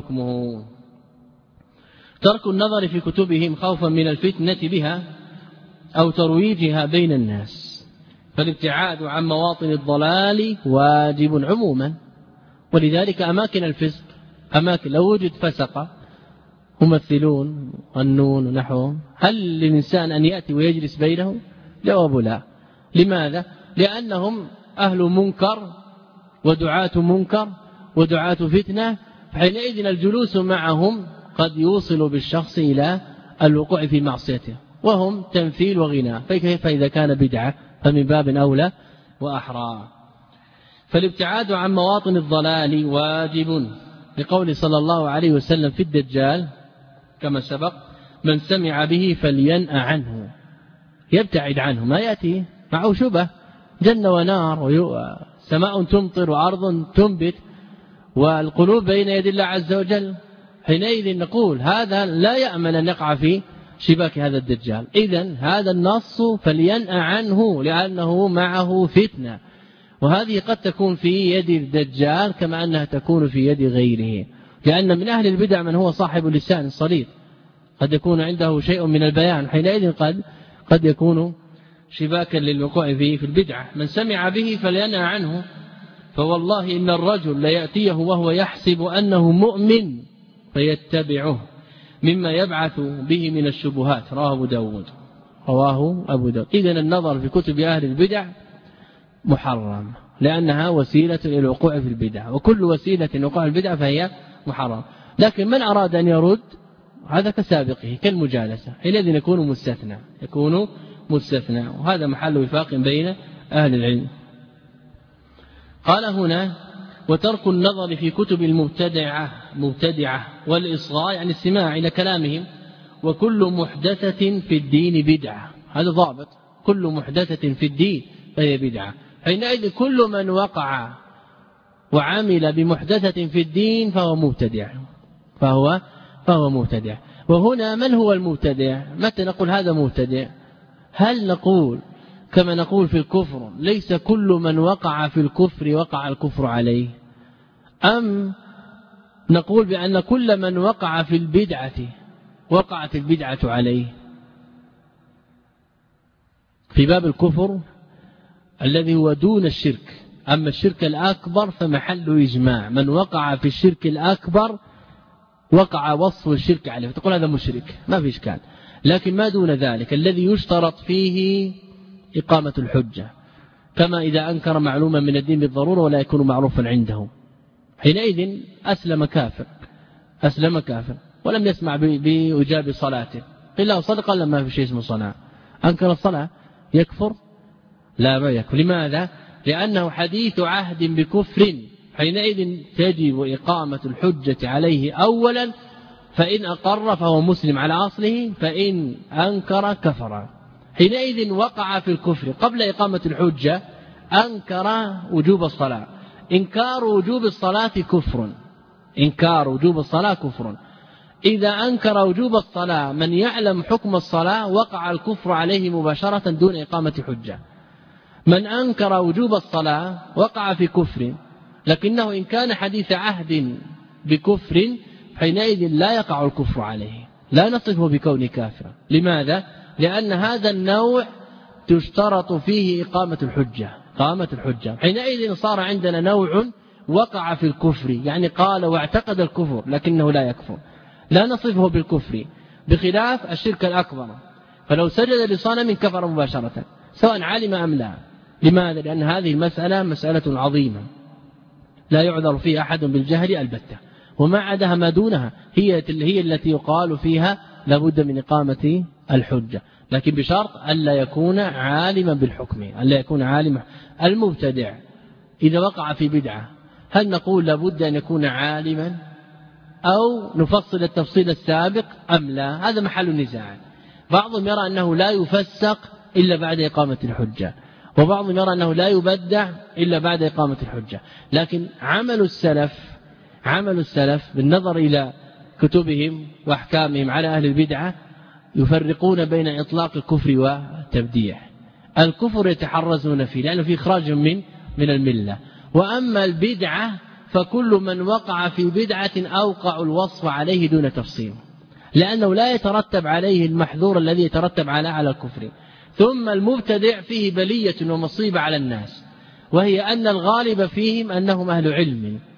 ترك النظر في كتبهم خوفا من الفتنة بها أو ترويجها بين الناس. فالابتعاد عن مواطن الضلال واجب عموما، ولذلك أماكن الفسق أماكن لو وجد فسقة ممثلون النون ونحوهم هل للإنسان أن يأتي ويجلس بينهم؟ جواب لا. لماذا؟ لأنهم أهل منكر ودعاة منكر ودعاة فتنة، فحينئذ الجلوس معهم قد يوصل بالشخص إلى الوقوع في معصيته، وهم تمثيل وغناء، فكيف إذا كان بدعة فمن باب أولى وأحرى. فالابتعاد عن مواطن الضلال واجب، لقول صلى الله عليه وسلم في الدجال كما سبق: من سمع به فلينأ عنه، يبتعد عنه، ما يأتي معه شبه جنة ونار سماء تمطر وأرض تنبت والقلوب بين يد الله عز وجل، حينئذ نقول هذا لا يأمن أن يقع في شباك هذا الدجال. إذن هذا النص فلينأ عنه لأنه معه فتنة، وهذه قد تكون في يد الدجال كما أنها تكون في يد غيره، لأن من أهل البدع من هو صاحب اللسان الصليط، قد يكون عنده شيء من البيان، حينئذ قد يكون شباكا للوقوع فيه في البدعة. من سمع به فلينأ عنه، فوالله إن الرجل ليأتيه وهو يحسب أنه مؤمن فيتبعه مما يبعث به من الشبهات. رواه أبو داود. إذن النظر في كتب أهل البدع محرم، لأنها وسيلة إلى الوقوع في البدع، وكل وسيلة للوقوع في البدع فهي محرم. لكن من أراد أن يرد هذا كسابقه كالمجالسة، حينئذ يكون مستثنى، وهذا محل وفاق بين أهل العلم. قال هنا: وترك النظر في كتب المبتدعة والإصغاء، يعني السماع إلى كلامهم، وكل محدثة في الدين بدعة. هذا ضابط، كل محدثة في الدين فهي بدعة. حينئذ كل من وقع وعمل بمحدثة في الدين فهو مبتدع. وهنا من هو المبتدع؟ متى نقول هذا مبتدع؟ هل نقول كما نقول في الكفر ليس كل من وقع في الكفر وقع الكفر عليه، أم نقول بأن كل من وقع في البدعة وقعت البدعة عليه؟ في باب الكفر الذي هو دون الشرك، أما الشرك الأكبر فمحل إجماع، من وقع في الشرك الأكبر وقع وصف الشرك عليه، فتقول هذا مشرك ما في إشكال. لكن ما دون ذلك الذي يشترط فيه إقامة الحجة، كما إذا أنكر معلوما من الدين بالضرورة ولا يكون معروفا عنده، حينئذ أسلم كافر ولم يسمع بإجاب صلاته، قيل له صدق قال ما في شيء اسمه صلاة، أنكر الصلاة يكفر؟ لا، ما يكفر. لماذا؟ لأنه حديث عهد بكفر، حينئذ تجب إقامة الحجة عليه أولا، فإن أقر فهو مسلم على أصله، فإن أنكر كفر. حينئذ وقع في الكفر قبل إقامة الحجة، أنكر وجوب الصلاة، إنكار وجوب الصلاة كفر. إذا أنكر وجوب الصلاة من يعلم حكم الصلاة وقع الكفر عليه مباشرة دون إقامة حجة. من أنكر وجوب الصلاة وقع في كفر، لكنه إن كان حديث عهد بكفر حينئذ لا يقع الكفر عليه، لا نصفه بكون كافرا. لماذا؟ لأن هذا النوع تشترط فيه إقامة الحجة. حينئذ صار عندنا نوع وقع في الكفر، يعني قال واعتقد الكفر لكنه لا يكفر، لا نصفه بالكفر، بخلاف الشرك الأكبر، فلو سجد لصنم كفر مباشرة سواء علم أم لا. لماذا؟ لأن هذه المسألة مسألة عظيمة لا يعذر فيها أحد بالجهل البتة، وما عدها ما دونها هي التي يقال فيها لابد من إقامة الحجة، لكن بشرط ألا يكون عالما بالحكم، ألا يكون عالما. المبتدع إذا وقع في بدعة هل نقول لابد أن يكون عالما أو نفصل التفصيل السابق أم لا؟ هذا محل النزاع. بعضهم يرى أنه لا يفسق إلا بعد إقامة الحجة، وبعضهم يرى أنه لا يبدع إلا بعد إقامة الحجة. لكن عمل السلف بالنظر إلى كتبهم وأحكامهم على أهل البدعة يفرقون بين إطلاق الكفر والتبديع. الكفر يتحرزون فيه لأنه فيه إخراج من الملة، وأما البدعة فكل من وقع في بدعة أوقع الوصف عليه دون تفصيل، لأنه لا يترتب عليه المحذور الذي يترتب على الكفر. ثم المبتدع فيه بلية ومصيبة على الناس، وهي أن الغالب فيهم أنهم أهل علم،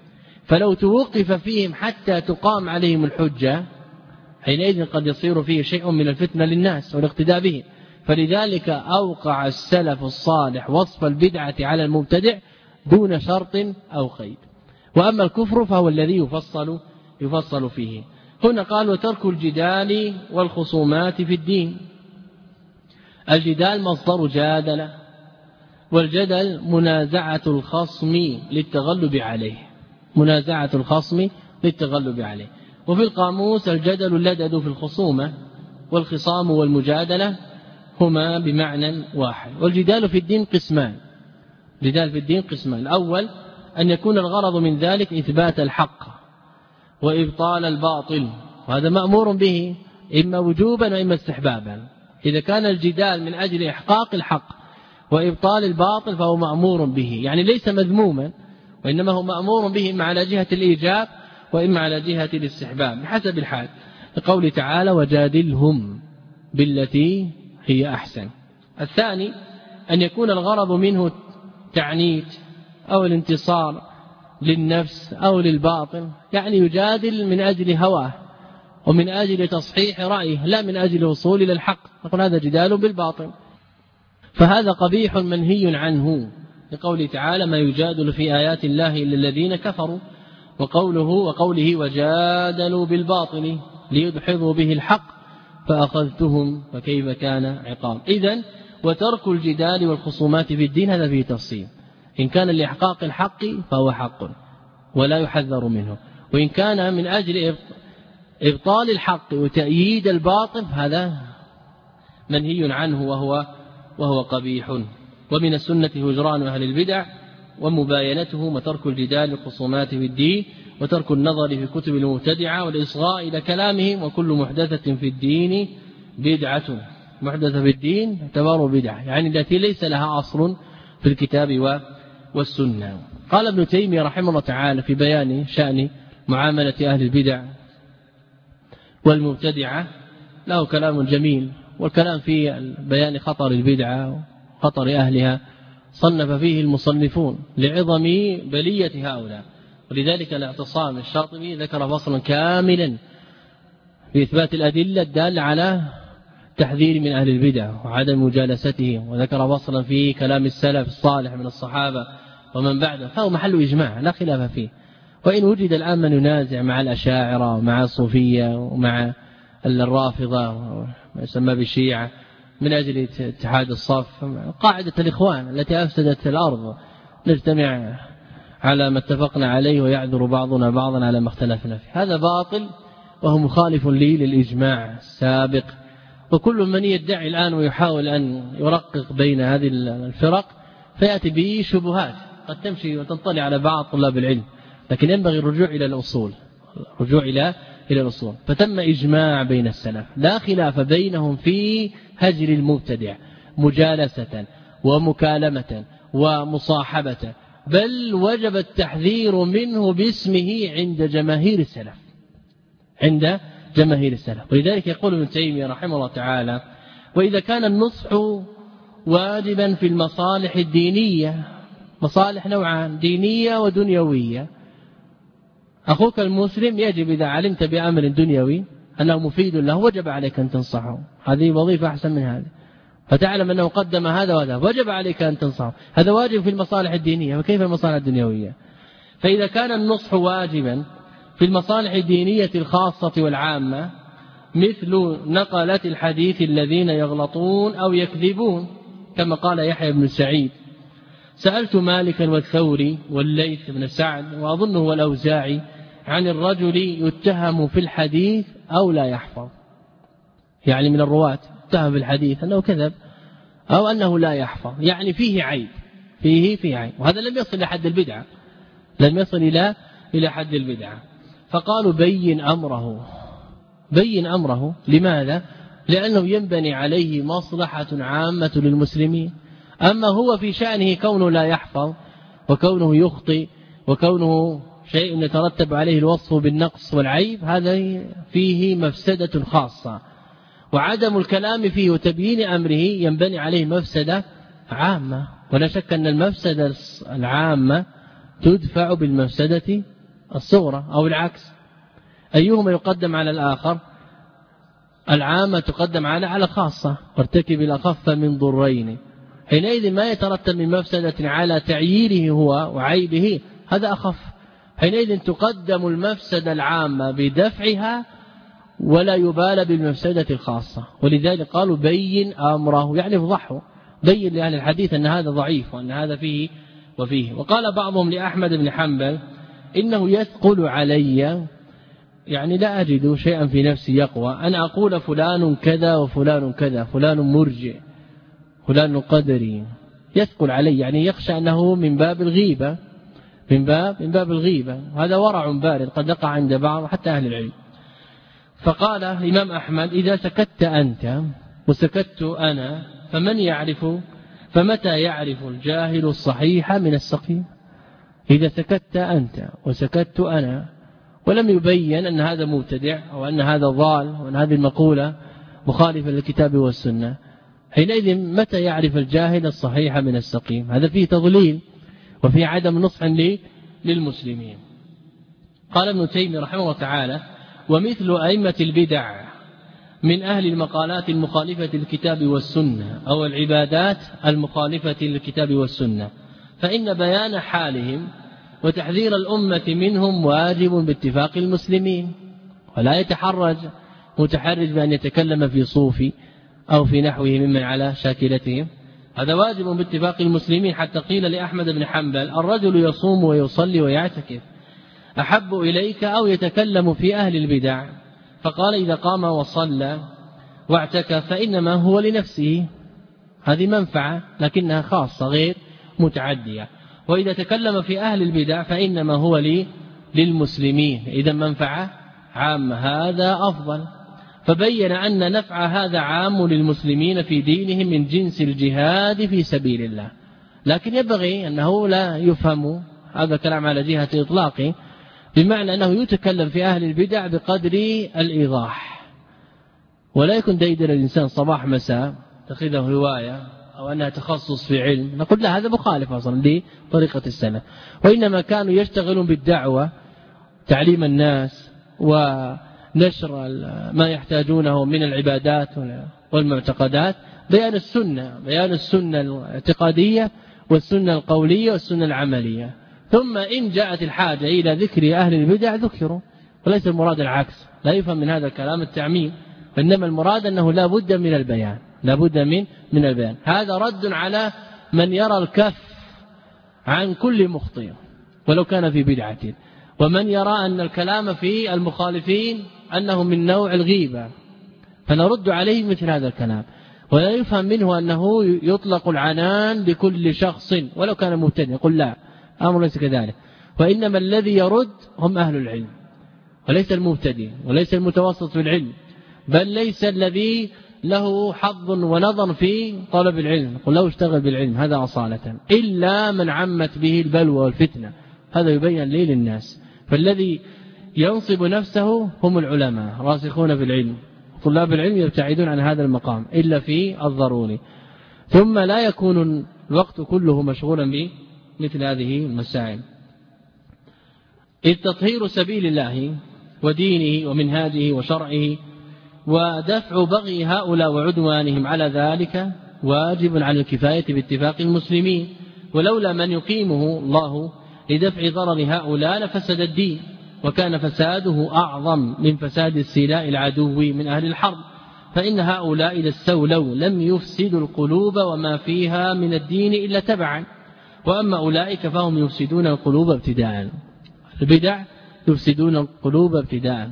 فلو توقف فيهم حتى تقام عليهم الحجة حينئذ قد يصير فيه شيء من الفتنة للناس والاقتداء به. فلذلك أوقع السلف الصالح وصف البدعة على المبتدع دون شرط أو قيد. وأما الكفر فهو الذي يفصل فيه. هنا قال وترك الجدال والخصومات في الدين. الجدال مصدر جادل، والجدل منازعة الخصم للتغلب عليه، منازعة الخصم للتغلب عليه. وفي القاموس الجدل اللدد في الخصومة، والخصام والمجادلة هما بمعنى واحد. والجدال في الدين قسمان، جدال في الدين قسمان. الأول أن يكون الغرض من ذلك إثبات الحق وإبطال الباطل، وهذا مأمور به إما وجوبا وإما استحبابا. إذا كان الجدال من أجل إحقاق الحق وإبطال الباطل فهو مأمور به، يعني ليس مذموما، وإنما هو مأمور به إما على جهة الإيجاب وإما على جهة الاستحباب بحسب الحال. لقوله تعالى وجادلهم بالتي هي أحسن. الثاني أن يكون الغرض منه تعنيت أو الانتصار للنفس أو للباطل، يعني يجادل من أجل هواه ومن أجل تصحيح رأيه لا من أجل الوصول إلى الحق، نقول هذا جدال بالباطل، فهذا قبيح منهي عنه. لقوله تعالى ما يجادل في آيات الله إلا الذين كفروا، وقوله وجادلوا بالباطل ليدحضوا به الحق فأخذتهم فكيف كان عقاب. إذن وترك الجدال والخصومات في الدين هذا فيه تفصيل. إن كان لإحقاق الحق فهو حق ولا يحذر منه، وإن كان من أجل إبطال الحق وتأييد الباطل هذا منهي عنه وهو قبيح. ومن السنة هجران أهل البدع ومباينتهم، وترك الجدال والخصومات في الدين، وترك النظر في كتب المبتدعة والإصغاء إلى كلامهم. وكل محدثة في الدين بدعة، محدثة في الدين تعتبر بدعة، يعني التي ليس لها أصل في الكتاب والسنة. قال ابن تيمية رحمه الله تعالى في بيان شأن معاملة أهل البدع والمبتدعة له كلام جميل، والكلام في بيان خطر البدعة وخطر أهلها صنف فيه المصنفون لعظم بلية هؤلاء. ولذلك الاعتصام الشاطبي ذكر فصلا كاملا في إثبات الأدلة الدالة على تحذير من أهل البدع وعدم مجالستهم، وذكر فصلا في كلام السلف الصالح من الصحابة ومن بعده، فهو محل إجماع لا خلاف فيه. وإن وجد الآن من ينازع مع الأشاعرة ومع الصوفية ومع الرافضة ما يسمى بالشيعة من أجل اتحاد الصف، قاعدة الإخوان التي أفسدت الأرض، نجتمع على ما اتفقنا عليه ويعذر بعضنا بعضا على ما اختلفنا فيه، هذا باطل وهو مخالف لي للإجماع السابق. وكل من يدعي الآن ويحاول أن يرقق بين هذه الفرق فيأتي به شبهات قد تمشي وتنطلي على بعض طلاب العلم، لكن ينبغي الرجوع إلى الأصول، الرجوع إلى الأصول. فتم إجماع بين السلف لا خلاف بينهم في هجر المبتدع مجالسة ومكالمة ومصاحبة، بل وجب التحذير منه باسمه عند جماهير السلف، عند جماهير السلف. ولذلك يقول ابن تيمية رحمه الله تعالى وإذا كان النصح واجبا في المصالح الدينية، مصالح نوعان دينية ودنيوية، أخوك المسلم يجب إذا علمت بأمر دنيوي أنه مفيد له وجب عليك أن تنصحه، هذه وظيفة أحسن من هذا، فتعلم أنه قدم هذا وهذا وجب عليك أن تنصحه، هذا واجب في المصالح الدينية، وكيف المصالح الدنيوية؟ فإذا كان النصح واجبا في المصالح الدينية الخاصة والعامة مثل نقلة الحديث الذين يغلطون أو يكذبون، كما قال يحيى بن سعيد سألت مالكا والثوري والليث بن سعد وأظنه والأوزاعي عن الرجل يتهم في الحديث أو لا يحفظ، يعني من الرواة اتهم في الحديث أنه كذب أو أنه لا يحفظ، يعني فيه عيب، فيه عيب، وهذا لم يصل إلى حد البدعة، لم يصل إلى حد البدعة. فقالوا بين أمره. لماذا؟ لأنه ينبني عليه مصلحة عامة للمسلمين. أما هو في شأنه كونه لا يحفظ وكونه يخطئ وكونه شيء يترتب عليه الوصف بالنقص والعيب، هذا فيه مفسدة خاصة، وعدم الكلام فيه وتبيين أمره ينبني عليه مفسدة عامة. ولا شك أن المفسدة العامة تدفع بالمفسدة الصغرى أو العكس، أيهما يقدم على الآخر؟ العامة تقدم على خاصة، وارتكب الأخف من ضرين، حينئذ ما يترتب من مفسدة على تعييره هو وعيبه هذا أخف، حينئذ تقدم المفسدة العامة بدفعها ولا يبال بالمفسدة الخاصة. ولذلك قالوا بين أمره، يعني افضحه، بين لأهل الحديث أن هذا ضعيف وأن هذا فيه وفيه. وقال بعضهم لأحمد بن حنبل إنه يثقل علي، يعني لا أجد شيئا في نفسي يقوى أن أقول فلان كذا وفلان كذا، فلان مرجئ فلان قدري، يثقل علي، يعني يخشى أنه من باب الغيبة، من باب الغيبة، هذا ورع بارد قد يقع عند بعض حتى أهل العلم. فقال الإمام أحمد إذا سكت أنت وسكت أنا فمن يعرف، فمتى يعرف الجاهل الصحيح من السقيم؟ إذا سكت أنت وسكت أنا ولم يبين أن هذا مبتدع أو أن هذا ضال وأن هذه المقولة مخالفة للكتاب والسنة، حينئذ متى يعرف الجاهل الصحيح من السقيم؟ هذا فيه تضليل وفيه عدم نصح للمسلمين. قال ابن تيمية رحمه الله تعالى ومثل أئمة البدع من أهل المقالات المخالفة للكتاب والسنة أو العبادات المخالفة للكتاب والسنة، فإن بيان حالهم وتحذير الأمة منهم واجب باتفاق المسلمين، ولا يتحرج متحرج بأن يتكلم في صوفي أو في نحوه ممن على شاكلتهم، هذا واجب باتفاق المسلمين. حتى قيل لأحمد بن حنبل الرجل يصوم ويصلي ويعتكف أحب إليك أو يتكلم في أهل البدع؟ فقال إذا قام وصلى واعتكف فإنما هو لنفسه، هذه منفعة لكنها خاصة غير متعدية، وإذا تكلم في أهل البدع فإنما هو للمسلمين، إذا منفعة عامة، هذا أفضل. فبين أن نفع هذا عام للمسلمين في دينهم من جنس الجهاد في سبيل الله، لكن ينبغي أنه لا يفهم هذا كلام على جهة إطلاقه، بمعنى أنه يتكلم في أهل البدع بقدر الإيضاح، ولا يكون ديدر الإنسان صباح مساء تأخذه هواية أو أنها تخصص في علم، نقول لا، هذا مخالف أصلا لطريقة السلف، وإنما كانوا يشتغلون بالدعوة، تعليم الناس ونشر ما يحتاجونه من العبادات والمعتقدات، بيان السنة الاعتقادية والسنة القولية والسنة العملية، ثم إن جاءت الحاجة إلى ذكر أهل البدع ذكروا، وليس المراد العكس، لا يفهم من هذا الكلام التعميم، إنما المراد أنه لا بد من البيان، لا بد من البيان. هذا رد على من يرى الكف عن كل مخطئ ولو كان في بدعة، ومن يرى أن الكلام في المخالفين أنه من نوع الغيبة، فنرد عليه مثل هذا الكلام، ولا يفهم منه أنه يطلق العنان بكل شخص ولو كان مبتدئ، يقول لا، أمر ليس كذلك، وإنما الذي يرد هم أهل العلم، وليس المبتدئ وليس المتوسط في العلم، بل ليس الذي له حظ ونظر في طلب العلم، قل له اشتغل بالعلم، هذا أصالة، إلا من عمت به البلوى والفتنة، هذا يبين لي للناس. فالذي ينصب نفسه هم العلماء راسخون في العلم، طلاب العلم يبتعدون عن هذا المقام إلا في الضروري، ثم لا يكون الوقت كله مشغولا بمثل هذه المسائل. إذ تطهير سبيل الله ودينه ومنهاجه وشرعه ودفع بغي هؤلاء وعدوانهم على ذلك واجب على الكفاية باتفاق المسلمين، ولولا من يقيمه الله لدفع ضرر هؤلاء لفسد الدين، وكان فساده أعظم من فساد استيلاء العدو من أهل الحرب، فإن هؤلاء إذا استولوا لم يفسدوا القلوب وما فيها من الدين إلا تبعا، وأما أولئك فهم يفسدون القلوب ابتداء، البدع يفسدون القلوب ابتداء،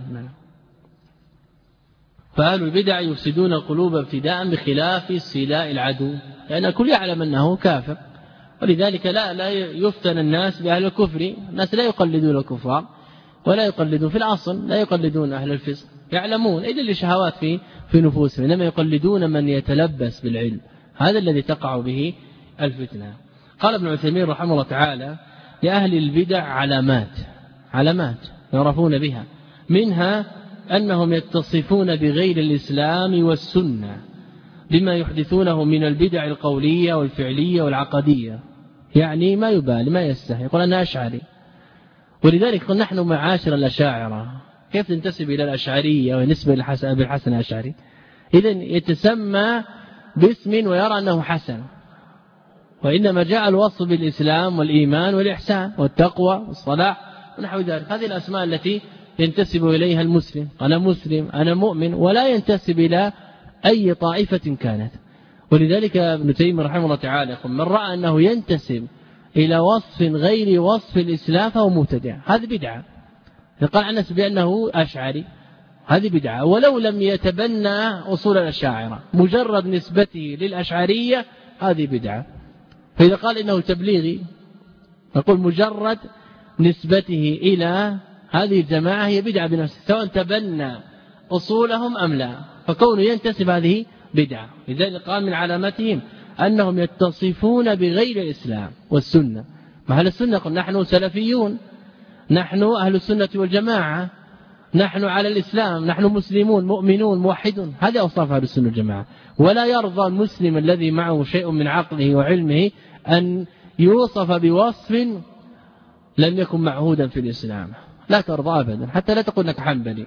فأهل البدع يفسدون القلوب ابتداء بخلاف استيلاء العدو، لأن الكل يعلم أنه كافر، ولذلك لا يفتن الناس بأهل الكفر، الناس لا يقلدون الكفار ولا يقلدون في الأصل، لا يقلدون أهل الفسق، يعلمون إلا لشهوات في نفوسهم، إنما يقلدون من يتلبس بالعلم، هذا الذي تقع به الفتنة. قال ابن عثيمين رحمه الله تعالى لأهل البدع علامات يعرفون بها، منها أنهم يتصفون بغير الإسلام والسنة بما يحدثونه من البدع القولية والفعلية والعقدية، يعني ما يبالي ما يستحي، يقول أنا أشعري ولذلك قلنا نحن معاشر الأشاعرة كيف تنتسب إلى الأشعرية ونسبة أبي الحسن الأشعري؟ إذن يتسمى باسم ويرى أنه حسن، وإنما جاء الوصف بالإسلام والإيمان والإحسان والتقوى والصلاح ونحو ذلك. هذه الأسماء التي ينتسب إليها المسلم، أنا مسلم أنا مؤمن، ولا ينتسب إلى أي طائفة كانت. ولذلك ابن تيمية رحمه الله تعالى يقول من رأى أنه ينتسب إلى وصف غير وصف الإسلام فهو مبتدع، هذه بدعة. قال عن نفسه بأنه أشعري، هذه بدعة، ولو لم يتبنى أصول الأشاعرة مجرد نسبته للأشعرية هذه بدعة. فإذا قال إنه تبليغي نقول مجرد نسبته إلى هذه الجماعة هي بدعة بنفسه سواء تبنى أصولهم أم لا، فكونه ينتسب هذه بدعة. لذلك قال من علامتهم أنهم يتصفون بغير الإسلام والسنة. ما أهل السنة قل نحن سلفيون، نحن أهل السنة والجماعة، نحن على الإسلام، نحن مسلمون مؤمنون موحدون، هذه أوصاف أهل السنة والجماعة. ولا يرضى المسلم الذي معه شيء من عقله وعلمه أن يوصف بوصف لم يكن معهودا في الإسلام، لا ترضى أبدا، حتى لا تقول لك حنبلي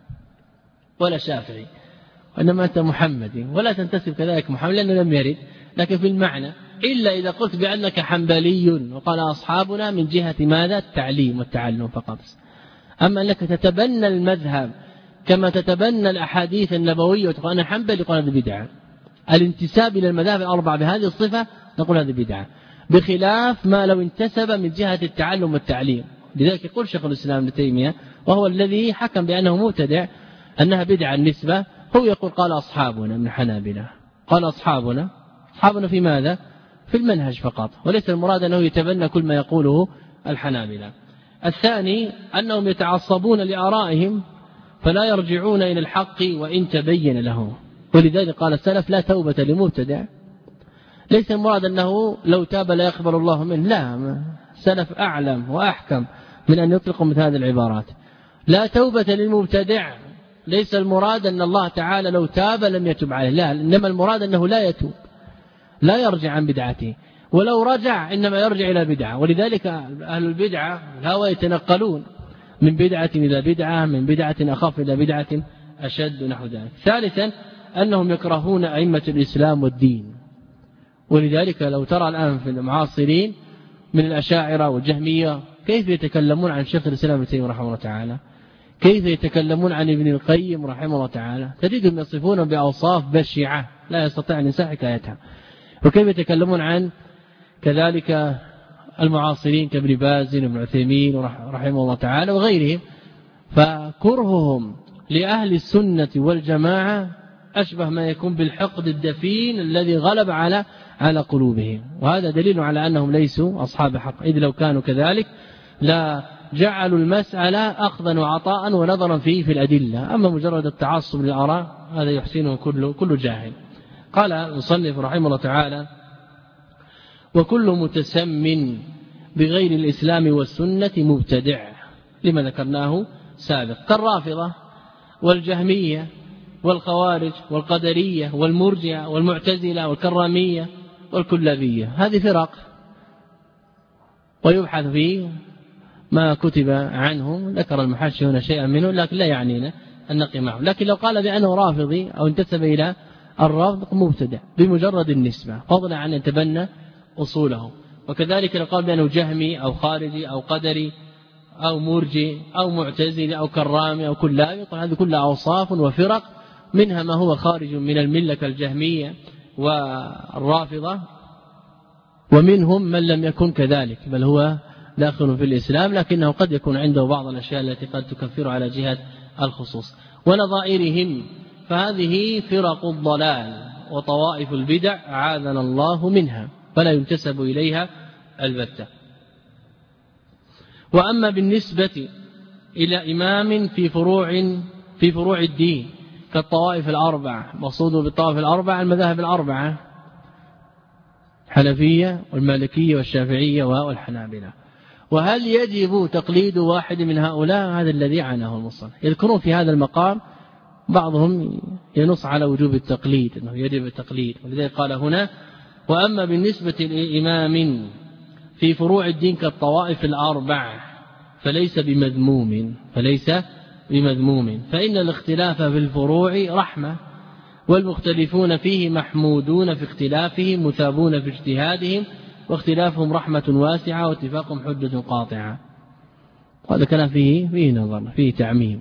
ولا شافعي، وإنما أنت محمدي، ولا تنتسب كذلك محمد لأنه لم يرد، لكن في المعنى إلا إذا قلت بأنك حنبلي، وقال أصحابنا من جهة ماذا؟ التعليم والتعلم فقط. أما أنك تتبنى المذهب كما تتبنى الأحاديث النبوية وتقول أنا حنبلي، يقول هذه بدعة. الانتساب إلى المذاهب الأربعة بهذه الصفة نقول هذه بدعة، بخلاف ما لو انتسب من جهة التعلم والتعليم. لذلك يقول شيخ الإسلام ابن تيمية وهو الذي حكم بأنه مبتدع أنها بدعة النسبة، هو يقول قال أصحابنا من حنابلة، قال أصحابنا في ماذا؟ في المنهج فقط، وليس المراد أنه يتبنى كل ما يقوله الحنابلة. الثاني أنهم يتعصبون لآرائهم فلا يرجعون إلى الحق وإن تبين له. ولذلك قال السلف لا توبة لمبتدع، ليس المراد أنه لو تاب لا يقبل الله منه، لا، السلف أعلم وأحكم من أن يطلقوا مثل هذه العبارات. لا توبة للمبتدع ليس المراد أن الله تعالى لو تاب لم يتب عليه، لا، إنما المراد أنه لا يتوب، لا يرجع عن بدعته، ولو رجع إنما يرجع إلى بدعة. ولذلك أهل البدعة الهوى يتنقلون من بدعة إلى بدعة، من بدعة أخف إلى بدعة أشد نحو ذلك. ثالثا أنهم يكرهون أئمة الإسلام والدين. ولذلك لو ترى الآن في المعاصرين من الأشاعرة والجهمية كيف يتكلمون عن شيخ الإسلام ابن تيمية رحمه الله تعالى، كيف يتكلمون عن ابن القيم رحمه الله تعالى، تجدهم يصفون بأوصاف بشعة لا يستطيع أن ينسى حكايتها. وكيف يتكلمون عن كذلك المعاصرين كابن باز وابن عثيمين رحمه الله تعالى وغيرهم. فكرههم لأهل السنة والجماعة أشبه ما يكون بالحقد الدفين الذي غلب على قلوبهم، وهذا دليل على أنهم ليسوا أصحاب حق، إذ لو كانوا كذلك لا جعلوا المسألة أخذا وعطاء ونظرا فيه في الأدلة. أما مجرد التعصب للآراء هذا يحسنه كل جاهل. قال المصنف رحمه الله تعالى وكل متسم بغير الإسلام والسنة مبتدع، لما ذكرناه سابق، كالرافضة والجهمية والخوارج والقدرية والمرجئة والمعتزلة والكرامية والكلابية. هذه فرق، ويبحث فيه ما كتب عنهم، ذكر المحشي هنا شيئا منه لكن لا يعنينا أن نقي معه. لكن لو قال بأنه رافضي أو انتسب إلى الرافض مبتدع بمجرد النسبة، فضلا عن يتبنى أصوله. وكذلك لو قال بأنه جهمي أو خارجي أو قدري أو مرجئ أو معتزلي أو كرامي أو كلابي، هذه كلها أوصاف وفرق، منها ما هو خارج من الملة كالجهمية والرافضة، ومنهم من لم يكن كذلك بل هو داخل في الإسلام لكنه قد يكون عنده بعض الأشياء التي قد تكفر على جهة الخصوص. ونظائرهم فهذه فرق الضلال وطوائف البدع عاذنا الله منها، فلا ينتسب إليها البتة. وأما بالنسبة إلى إمام في فروع الدين كالطوائف الأربع، مقصود بالطوائف الأربع المذاهب الأربعة، الحنفية والمالكية والشافعية والحنابلة. وهل يجب تقليد واحد من هؤلاء؟ هذا الذي عناه المصنف. يذكرون في هذا المقام بعضهم ينص على وجوب التقليد، أنه يجب التقليد، ولذلك قال هنا وأما بالنسبة لإمام في فروع الدين كالطوائف الأربع فليس بمذموم فإن الاختلاف في الفروع رحمة، والمختلفون فيه محمودون في اختلافهم مثابون في اجتهادهم، واختلافهم رحمة واسعة واتفاقهم حجة قاطعة. هذا كلام فيه نظر، فيه تعميم.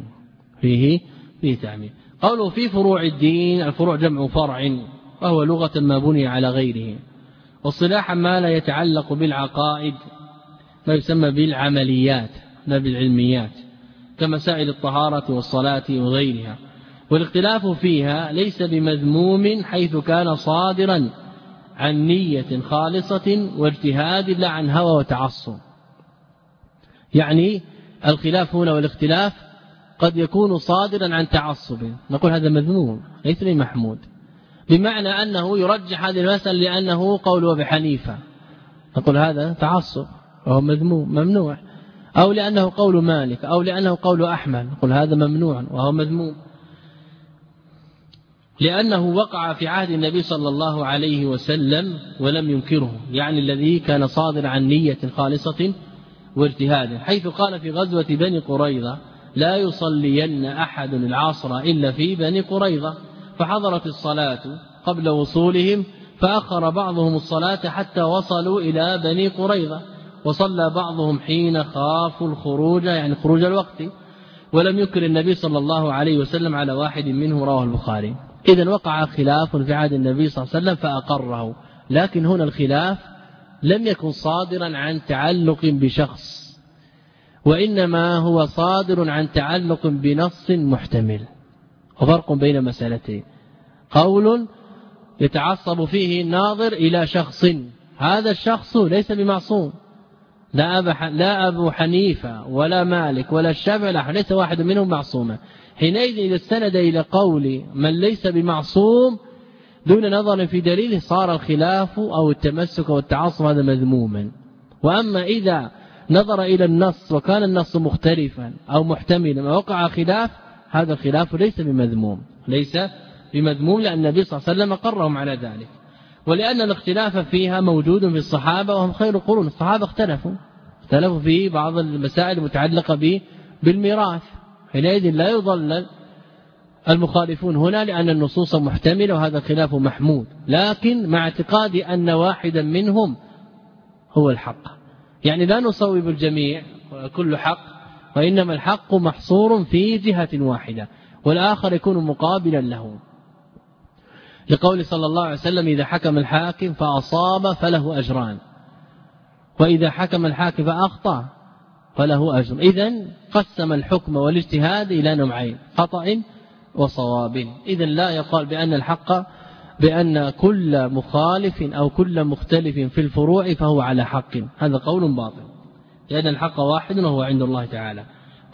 قوله في فروع الدين، الفروع جمع فرع، وهو لغة ما بني على غيره، واصطلاحا ما لا يتعلق بالعقائد، ما يسمى بالعمليات لا بالعلميات، كمسائل الطهارة والصلاة وغيرها. والاختلاف فيها ليس بمذموم حيث كان صادرا عن نية خالصة واجتهاد لا عن هوى وتعصب. يعني الخلاف هنا والاختلاف قد يكون صادرا عن تعصب، نقول هذا مذموم ليس بمحمود، بمعنى أنه يرجح هذه المسألة لأنه قول أبي حنيفة، نقول هذا تعصب وهو مذموم ممنوع، أو لأنه قول مالك، أو لأنه قول أحمد، نقول هذا ممنوع وهو مذموم، لأنه وقع في عهد النبي صلى الله عليه وسلم ولم ينكره، يعني الذي كان صادر عن نية خالصة واجتهاد، حيث قال في غزوة بني قريظة لا يصلين أحد العصر إلا في بني قريظة، فحضرت الصلاة قبل وصولهم، فأخر بعضهم الصلاة حتى وصلوا إلى بني قريظة، وصلى بعضهم حين خافوا الخروج، يعني خروج الوقت، ولم يكر النبي صلى الله عليه وسلم على واحد منهم، رواه البخاري. إذن وقع خلاف في عهد النبي صلى الله عليه وسلم فأقره، لكن هنا الخلاف لم يكن صادرا عن تعلق بشخص، وإنما هو صادر عن تعلق بنص محتمل، وفرق بين مسألتين. قول يتعصب فيه الناظر إلى شخص، هذا الشخص ليس بمعصوم، لا أبو حنيفة ولا مالك ولا الشافعي، ليس واحد منهم معصوما. حينئذ إذا استند إلى قول من ليس بمعصوم دون نظر في دليله صار الخلاف أو التمسك والتعصب هذا مذموما. وأما إذا نظر إلى النص وكان النص مختلفا أو محتملا ووقع خلاف، هذا الخلاف ليس بمذموم لأن النبي صلى الله عليه وسلم قرهم على ذلك، ولأن الاختلاف فيها موجود في الصحابة وهم خير القرون. الصحابة اختلفوا في بعض المسائل المتعلقة بالميراث، حينئذ لا يضلل المخالفون هنا لأن النصوص محتملة، وهذا الخلاف محمود، لكن مع اعتقاد أن واحدا منهم هو الحق، يعني لا نصوب الجميع كل حق، وإنما الحق محصور في جهة واحدة والآخر يكون مقابلا له، لقول صلى الله عليه وسلم إذا حكم الحاكم فأصاب فله أجران، وإذا حكم الحاكم فأخطأ فله أجر. إذن قسم الحكم والاجتهاد إلى نوعين، خطأ وصواب. إذن لا يقال بأن الحق بأن كل مخالف أو كل مختلف في الفروع فهو على حق، هذا قول باطل، لأن الحق واحد وهو عند الله تعالى،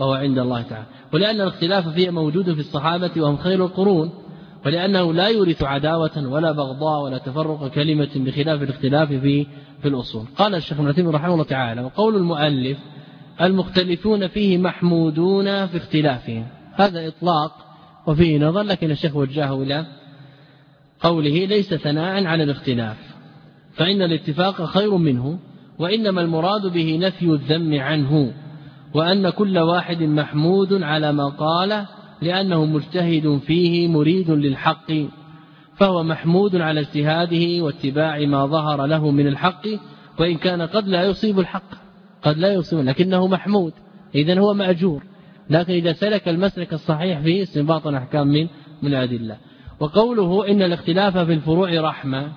ولأن الاختلاف فيه موجود في الصحابة وهم خير القرون، ولأنه لا يورث عداوة ولا بغضاء ولا تفرق كلمة بخلاف الاختلاف في الأصول. قال الشيخ ابن تيمية رحمه الله تعالى: وقول المؤلف المختلفون فيه محمودون في اختلافهم، هذا إطلاق وفيه نظر، لكن الشيخ وجهه إلى قوله ليس ثناء على الاختلاف، فإن الاتفاق خير منه، وإنما المراد به نفي الذم عنه، وأن كل واحد محمود على ما قال لأنه مجتهد فيه مريد للحق، فهو محمود على اجتهاده واتباع ما ظهر له من الحق، وإن كان قد لا يصيب الحق، لكنه محمود، إذن هو مأجور، لكن إذا سلك المسلك الصحيح فيه استنباط الأحكام من الأدلة. وقوله إن الاختلاف في الفروع رحمة،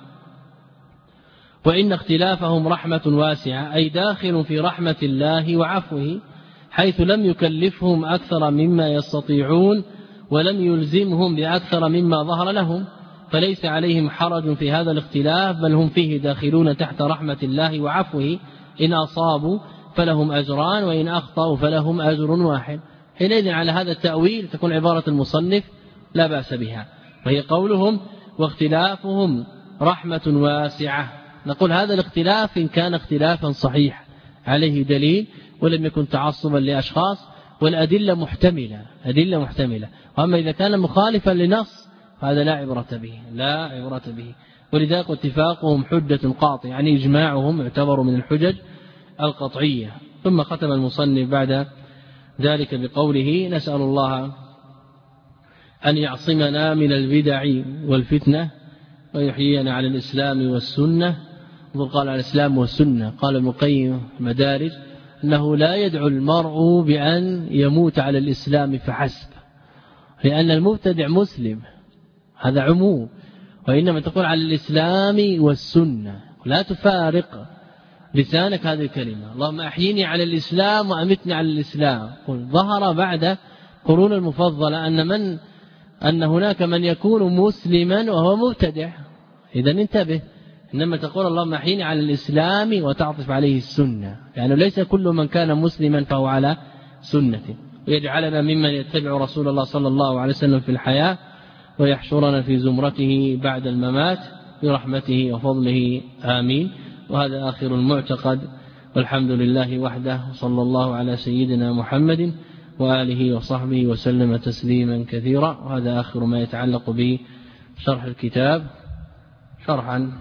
وإن اختلافهم رحمة واسعة، أي داخل في رحمة الله وعفوه، حيث لم يكلفهم أكثر مما يستطيعون ولم يلزمهم بأكثر مما ظهر لهم، فليس عليهم حرج في هذا الاختلاف، بل هم فيه داخلون تحت رحمة الله وعفوه، إن أصابوا فلهم أجران وإن أخطأوا فلهم أجر واحد. حينئذ على هذا التأويل تكون عبارة المصنف لا بأس بها، وهي قولهم واختلافهم رحمة واسعة. نقول هذا الاختلاف إن كان اختلافا صحيح عليه دليل ولم يكن تعصبا لأشخاص، والأدلة محتملة، وأما إذا كان مخالفا لنص فهذا لا عبرة به. ولذلك اتفاقهم حجة قاطعة، يعني إجماعهم يعتبر من الحجج القطعية، ثم ختم المصنف بعد ذلك بقوله: نسأل الله أن يعصمنا من البدع والفتنة ويحيينا على الإسلام والسنة. وقال على الإسلام والسنة قال ابن القيم مدارج أنه لا يدعو المرء بأن يموت على الإسلام فحسب، لأن المبتدع مسلم هذا عموم، وإنما تقول على الإسلام والسنة، لا تفارق لسانك هذه الكلمة. اللهم أحييني على الإسلام وأمتني على الإسلام. قل ظهر بعد قرون المفضلة أن هناك من يكون مسلما وهو مبتدع، إذا انتبه. إنما تقول اللهم أحييني على الإسلام وتعطف عليه السنة، لأنه ليس كل من كان مسلما فهو على سنة. ويجعلنا ممن يتبع رسول الله صلى الله عليه وسلم في الحياة، ويحشرنا في زمرته بعد الممات برحمته وفضله آمين. وهذا آخر المعتقد، والحمد لله وحده، صلى الله على سيدنا محمد وآله وصحبه وسلم تسليما كثيرا. وهذا آخر ما يتعلق بشرح الكتاب، شرحا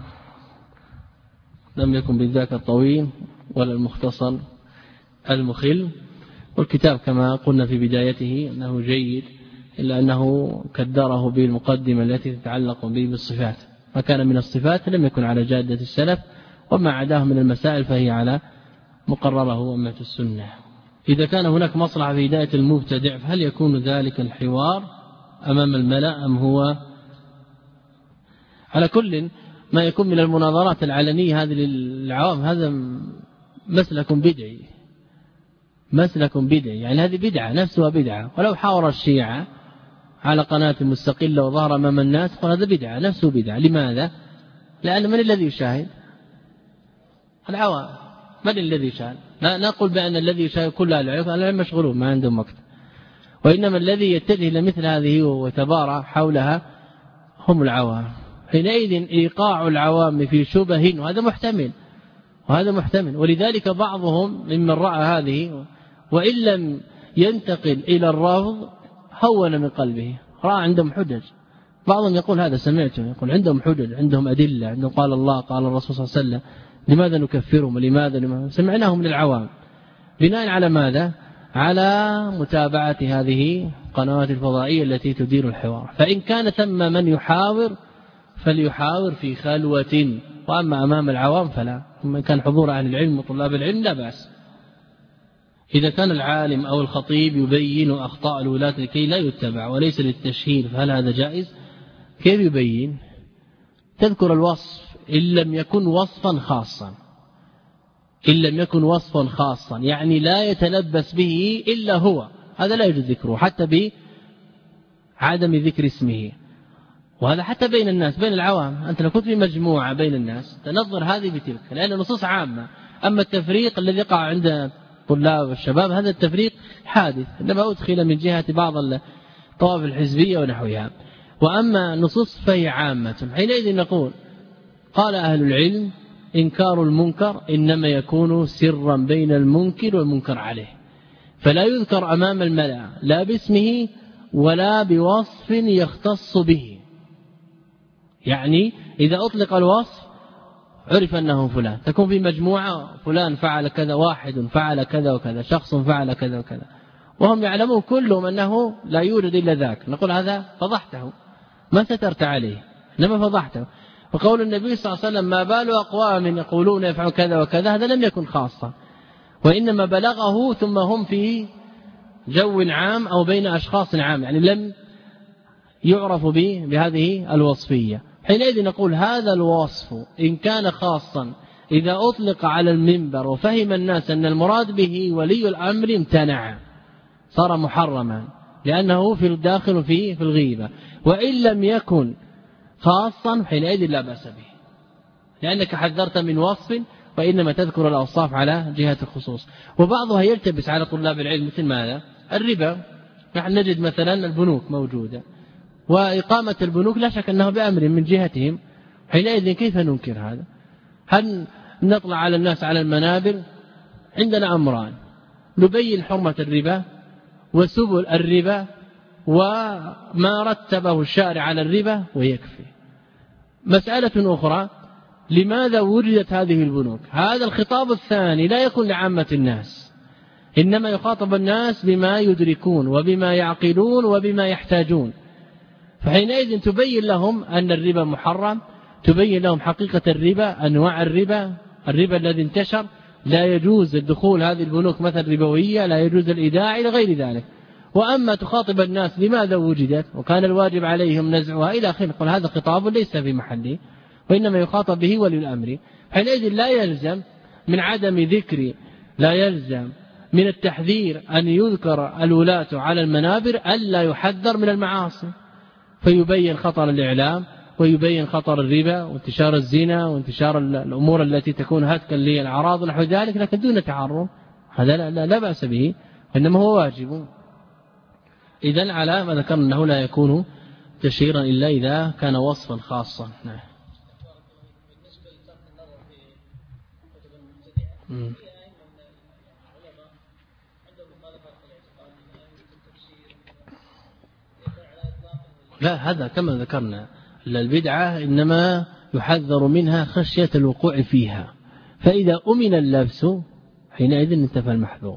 لم يكن بالذاك الطويل ولا المختصر المخل. والكتاب كما قلنا في بدايته أنه جيد، إلا أنه كدره بالمقدمة التي تتعلق به بالصفات، ما كان من الصفات لم يكن على جادة السلف، وما عداه من المسائل فهي على مقرره أمة السنة. إذا كان هناك مصلحة في هداية المبتدع فهل يكون ذلك الحوار أمام الملأ أم هو على كل ما يكون من المناظرات العلنية هذه للعوام؟ هذا مسلك بدعي، مسلك بدعي، يعني هذه بدعة نفسها بدعة. ولو حاور الشيعة على قناة مستقلة وظهر أمام الناس قال هذا بدعة نفسه بدعة. لماذا؟ لأن من الذي يشاهد؟ العوام. من الذي يشاهد؟ لا نقول بأن الذي يشاهد كل العلم مشغولون ما عندهم وقت، وإنما الذي يتجه إلى مثل هذه ويتبارى حولها هم العوام. حينئذ إيقاع العوام في شبه وهذا محتمل، وهذا محتمل. ولذلك بعضهم ممن رأى هذه وإن لم ينتقل إلى الرفض هون من قلبه، رأى عندهم حجج. بعضهم يقول هذا سمعته، يقول عندهم حجج، عندهم أدلة، عندهم قال الله قال الرسول صلى الله عليه وسلم، لماذا نكفرهم؟ لماذا سمعناهم من العوام. بناء على ماذا؟ على متابعة هذه القنوات الفضائية التي تدير الحوار. فإن كان ثم من يحاور فليحاور في خلوة، وأما أمام العوام فلا. ثم كان حضور أهل العلم وطلاب العلم لا بأس. إذا كان العالم أو الخطيب يبين أخطاء الولاة لكي لا يتبع وليس للتشهير فهل هذا جائز؟ كيف يبين؟ تذكر الوصف إن لم يكن وصفا خاصا، إن لم يكن وصفا خاصا يعني لا يتلبس به إلا هو، هذا لا يجوز ذكره حتى بعدم ذكر اسمه. وهذا حتى بين الناس بين العوام، أنت لو كنت في مجموعة بين الناس تنظر هذه بتلك، لأن النصوص عامة. أما التفريق الذي يقع عند طلاب والشباب هذا التفريق حادث، إنما أدخل من جهة بعض الطوائف الحزبية ونحوها. وأما النصوص فهي عامة. حينئذ نقول قال أهل العلم إنكار المنكر إنما يكون سرا بين المنكر والمنكر عليه، فلا يذكر أمام الملأ لا باسمه ولا بوصف يختص به. يعني إذا أطلق الوصف عرف أنه فلان، تكون في مجموعة فلان فعل كذا، واحد فعل كذا وكذا، شخص فعل كذا وكذا، وهم يعلمون كلهم أنه لا يوجد إلا ذاك، نقول هذا فضحته ما سترت عليه إنما فضحته. وقول النبي صلى الله عليه وسلم ما بال أقوام يقولون يفعل كذا وكذا، هذا لم يكن خاصة، وإنما بلغه ثم هم في جو عام أو بين أشخاص عام، يعني لم يعرف بهذه الوصفية. حينئذ نقول هذا الوصف إن كان خاصا إذا أطلق على المنبر وفهم الناس أن المراد به ولي الأمر امتنع، صار محرما لأنه في الداخل في الغيبة. وإن لم يكن خاصا حينئذ لا بأس به، لأنك حذرت من وصف وإنما تذكر الأوصاف على جهة الخصوص. وبعضها يلتبس على طلاب العلم مثل ماذا؟ الربا. نحن نجد مثلا البنوك موجودة، وإقامة البنوك لا شك أنه بأمر من جهتهم، حينئذ كيف ننكر هذا؟ هل نطلع على الناس على المنابر؟ عندنا أمران، نبين حرمة الربا وسبل الربا وما رتبه الشارع على الربا ويكفي. مسألة أخرى، لماذا وجدت هذه البنوك؟ هذا الخطاب الثاني لا يكون لعامة الناس، إنما يخاطب الناس بما يدركون وبما يعقلون وبما يحتاجون. فحينئذ تبين لهم أن الربا محرم، تبين لهم حقيقة الربا، أنواع الربا الذي انتشر، لا يجوز الدخول هذه البنوك مثل ربوية، لا يجوز الإيداع إلى غير ذلك. وأما تخاطب الناس لماذا وجدت وكان الواجب عليهم نزعها إلى آخره، قل هذا خطاب ليس في محله، وإنما يخاطب به ولي الأمر. حينئذ لا يلزم من عدم ذكر، لا يلزم من التحذير أن يذكر الولاة على المنابر ألا يحذر من المعاصي، فيبين خطر الإعلام ويبين خطر الربا وانتشار الزنا وانتشار الأمور التي تكون هتكا للأعراض ونحو ذلك، لكن دون تعرض، هذا لا بأس به، وإنما هو واجب. إذن على ما ذكرنا أنه لا يكون تشهيرا إلا إذا كان وصفا خاصا. لا، هذا كما ذكرنا البدعة إنما يحذر منها خشية الوقوع فيها، فإذا أمن اللبس حينئذ انتفى المحذور.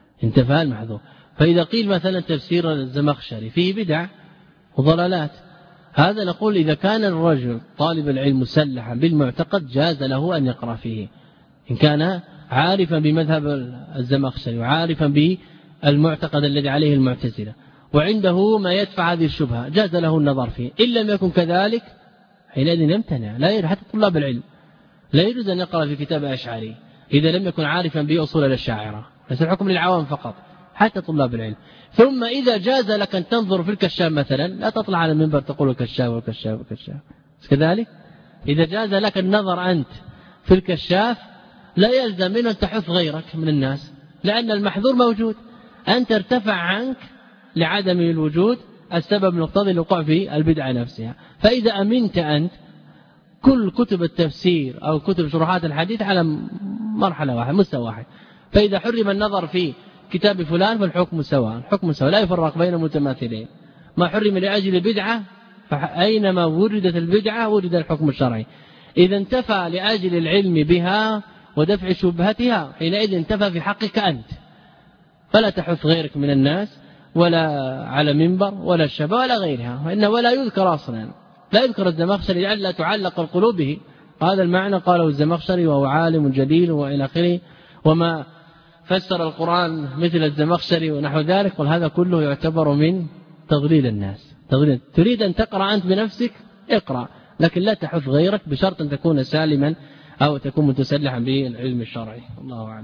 فإذا قيل مثلا تفسير الزمخشري فيه بدع وضلالات، هذا نقول إذا كان الرجل طالب العلم مسلحا بالمعتقد جاز له أن يقرأ فيه، إن كان عارفا بمذهب الزمخشري وعارفا بالمعتقد الذي عليه المعتزلة وعنده ما يدفع هذه الشبهة جاز له النظر فيه. إن لم يكن كذلك حينئذ يمتنع، لا يجوز حتى طلاب العلم لا يجوز أن يقرأ في كتاب أشعري إذا لم يكن عارفا بأصول الأشاعرة، ليس الحكم للعوام فقط، حتى طلاب العلم. ثم إذا جاز لك أن تنظر في الكشاف مثلا، لا تطلع على المنبر تقول الكشاف والكشاف والكشاف كذلك. إذا جاز لك النظر أنت في الكشاف لا يلزم منه أن تحث غيرك من الناس، لأن المحذور موجود، أنت ارتفع عنك لعدم الوجود السبب المقتضي الوقوع في البدعة نفسها. فإذا أمنت أنت كل كتب التفسير أو كتب شروحات الحديث على مرحلة واحدة، مستوى واحد، فإذا حرم النظر في كتاب فلان فالحكم سواء، لا يفرق بين متماثلين. ما حرم لأجل البدعة فأينما وردت البدعة وجد الحكم الشرعي. إذا انتفى لأجل العلم بها ودفع شبهتها حينئذ انتفى في حقك أنت، فلا تحث غيرك من الناس ولا على منبر ولا الشباب ولا غيرها، وإنه ولا يذكر أصلا، لا يذكر الزمخشري لئلا تعلق القلوب به. هذا المعنى قاله الزمخشري وهو عالم جليل وإلى آخره، وما فسر القرآن مثل الزمخشري ونحو ذلك، وهذا كله يعتبر من تضليل الناس. تريد أن تقرأ أنت بنفسك اقرأ، لكن لا تحث غيرك بشرط أن تكون سالما أو تكون متسلحا بالعلم الشرعي. الله أعلم.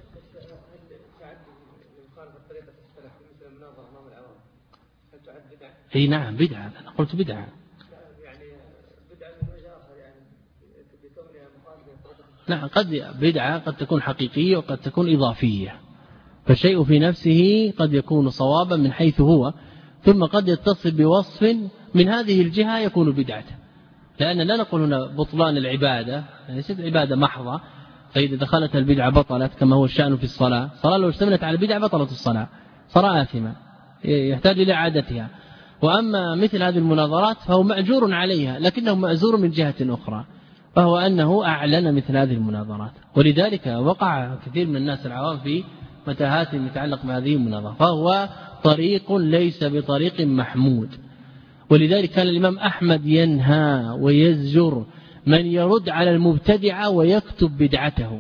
اي نعم بدعة، أنا قلت بدعة. نعم بدعة قد تكون حقيقية وقد تكون إضافية، فالشيء في نفسه قد يكون صوابا من حيث هو، ثم قد يتصل بوصف من هذه الجهة يكون بدعة، لأن لا نقول هنا بطلان العبادة، ليست عبادة محضة، فإذا دخلت البدعة بطلت كما هو الشأن في الصلاة. الصلاة لو اشتملت على البدعة بطلت الصلاة، صلاة آثمة يحتاج إلى إعادتها. وأما مثل هذه المناظرات فهو مأجور عليها، لكنه مأزور من جهة أخرى، فهو أنه أعلن مثل هذه المناظرات، ولذلك وقع كثير من الناس العوام في متاهات متعلق بهذه المناظرة، فهو طريق ليس بطريق محمود. ولذلك كان الإمام أحمد ينهى ويزجر من يرد على المبتدعة ويكتب بدعته،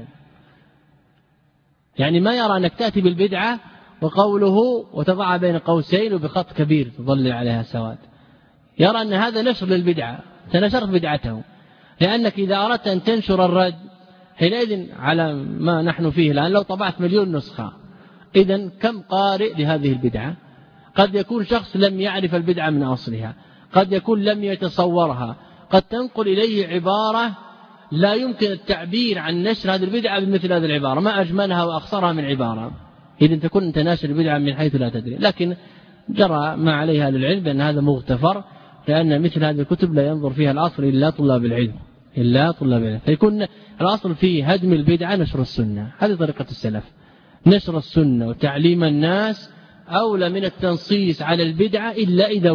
يعني ما يرى أنك تأتي بالبدعة وقوله وتضع بين قوسين وبخط كبير تظلل عليها سواد، يرى أن هذا نشر للبدعة، تنشرت بدعته، لأنك إذا أردت أن تنشر الرد حينئذ على ما نحن فيه الآن لو طبعت 1,000,000 نسخة، إذن كم قارئ لهذه البدعة؟ قد يكون شخص لم يعرف البدعة من أصلها، قد يكون لم يتصورها، قد تنقل إليه عبارة لا يمكن التعبير عن نشر هذه البدعة بمثل هذه العبارة، ما أجملها وأخصرها من عبارة، إذن تكون أنت ناشر البدعة من حيث لا تدري. لكن جرى ما عليها للعلم بأن هذا مغتفر، لأن مثل هذه الكتب لا ينظر فيها الأصل إلا طلاب العلم، فيكون الأصل في هدم البدعة نشر السنة. هذه طريقة السلف، نشر السنة وتعليم الناس أولى من التنصيص على البدعة إلا إذا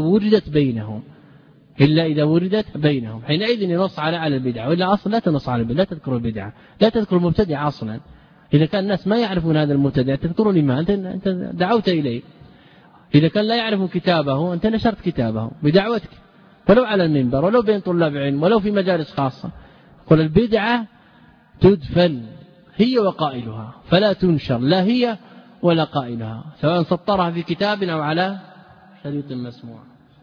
وردت بينهم، حينئذ ينص على البدعة، وإلا أصلا لا تنص على البدعة، لا تذكر البدعة، لا تذكر المبتدع أصلا، إذا كان الناس ما يعرفون هذا المبتدع تذكروا لما أنت دعوت إليه. إذا كان لا يعرف كتابه أنت نشرت كتابه بدعوتك، ولو على المنبر ولو بين طلاب علم ولو في مجالس خاصة. قل البدعة تدفن هي وقائلها فلا تنشر، لا هي ولا قائلها، سواء سطرها في كتاب أو على شريط مسموع.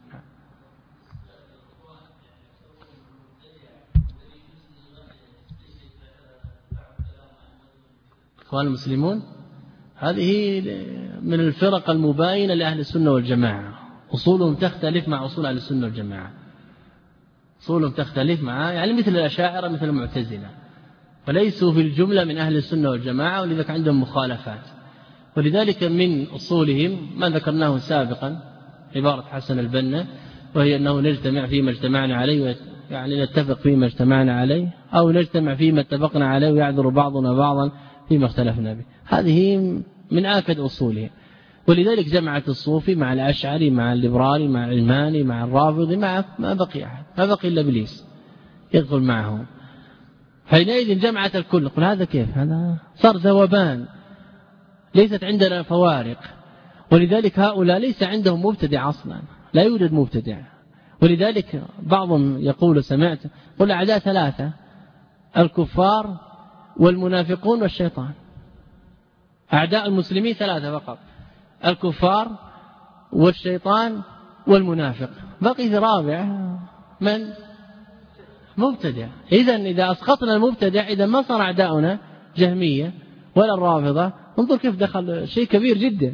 إخوان المسلمون هذه من الفرق المباينة لأهل السنة والجماعة، أصولهم تختلف مع أصول أهل السنة والجماعة، أصولهم تختلف مع يعني مثل الأشاعرة مثل المعتزلة، فليسوا في الجملة من أهل السنة والجماعة، ولذلك عندهم مخالفات. ولذلك من أصولهم ما ذكرناه سابقا عبارة حسن البنا، وهي أنه نجتمع فيما اجتمعنا عليه، يعني نتفق فيما اجتمعنا عليه، أو نجتمع فيما اتفقنا عليه ويعذر بعضنا بعضا فيما اختلفنا به. هذه من آكد أصوله. ولذلك جمعت الصوفي مع الأشعري مع الليبرالي مع العلماني مع الرافضي مع ما بقي أحد، ما بقي إلا إبليس يدخل معهم. حينئذ جمعت الكل. قل هذا كيف؟ هذا صار ذوبان، ليست عندنا فوارق. ولذلك هؤلاء ليس عندهم مبتدع أصلا، لا يوجد مبتدع. ولذلك بعضهم يقول سمعت قل أعداء ثلاثة: الكفار والمنافقون والشيطان. أعداء المسلمين ثلاثة فقط: الكفار والشيطان والمنافق. بقي رابع من؟ مبتدع. إذا أسقطنا المبتدع إذا ما صار أعداؤنا جهمية ولا الرافضة. انظر كيف دخل شيء كبير جدا.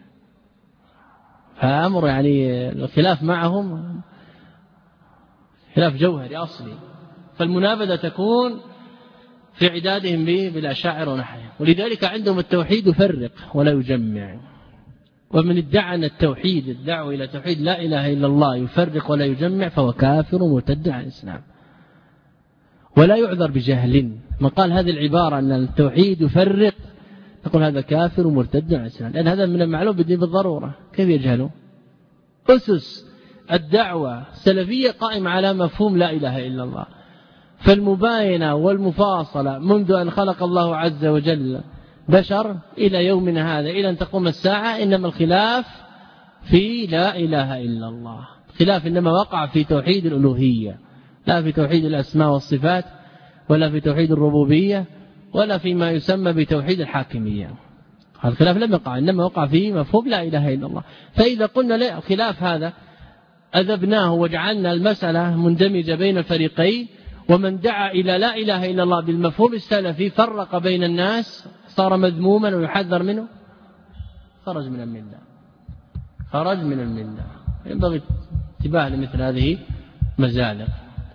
فأمر يعني الخلاف معهم خلاف جوهري أصلي. فالمنابذة تكون في عدادهم بالأشاعر ونحوهم. ولذلك عندهم التوحيد يفرق ولا يجمع. ومن ادعى أن التوحيد الدعوة إلى توحيد لا إله إلا الله يفرق ولا يجمع فهو كافر مرتد عن الإسلام ولا يعذر بجهل. من قال هذه العبارة أن التوحيد يفرق نقول هذا كافر ومرتد عن الإسلام، لأن هذا من المعلوم بالدين بالضرورة. كيف يجهلوا؟ أسس الدعوة السلفية قائمة على مفهوم لا إله إلا الله. فالمباينة والمفاصلة منذ أن خلق الله عز وجل بشر إلى يومنا هذا إلى أن تقوم الساعة إنما الخلاف في لا إله إلا الله. خلاف إنما وقع في توحيد الألوهية، لا في توحيد الأسماء والصفات ولا في توحيد الربوبية ولا فيما يسمى بتوحيد الحاكمية. هذا الخلاف لم يقع، إنما وقع فيه مفهوم لا إله إلا الله. فإذا قلنا لا خلاف هذا أذبناه وجعلنا المسألة مندمجة بين الفريقين، ومن دعا إلى لا إله إلا الله بالمفهوم السلفي فرق بين الناس صار مذموما ويحذر منه، خرج من الملة، خرج من الملة. ينبغي انتباه لمثل هذه مزالق.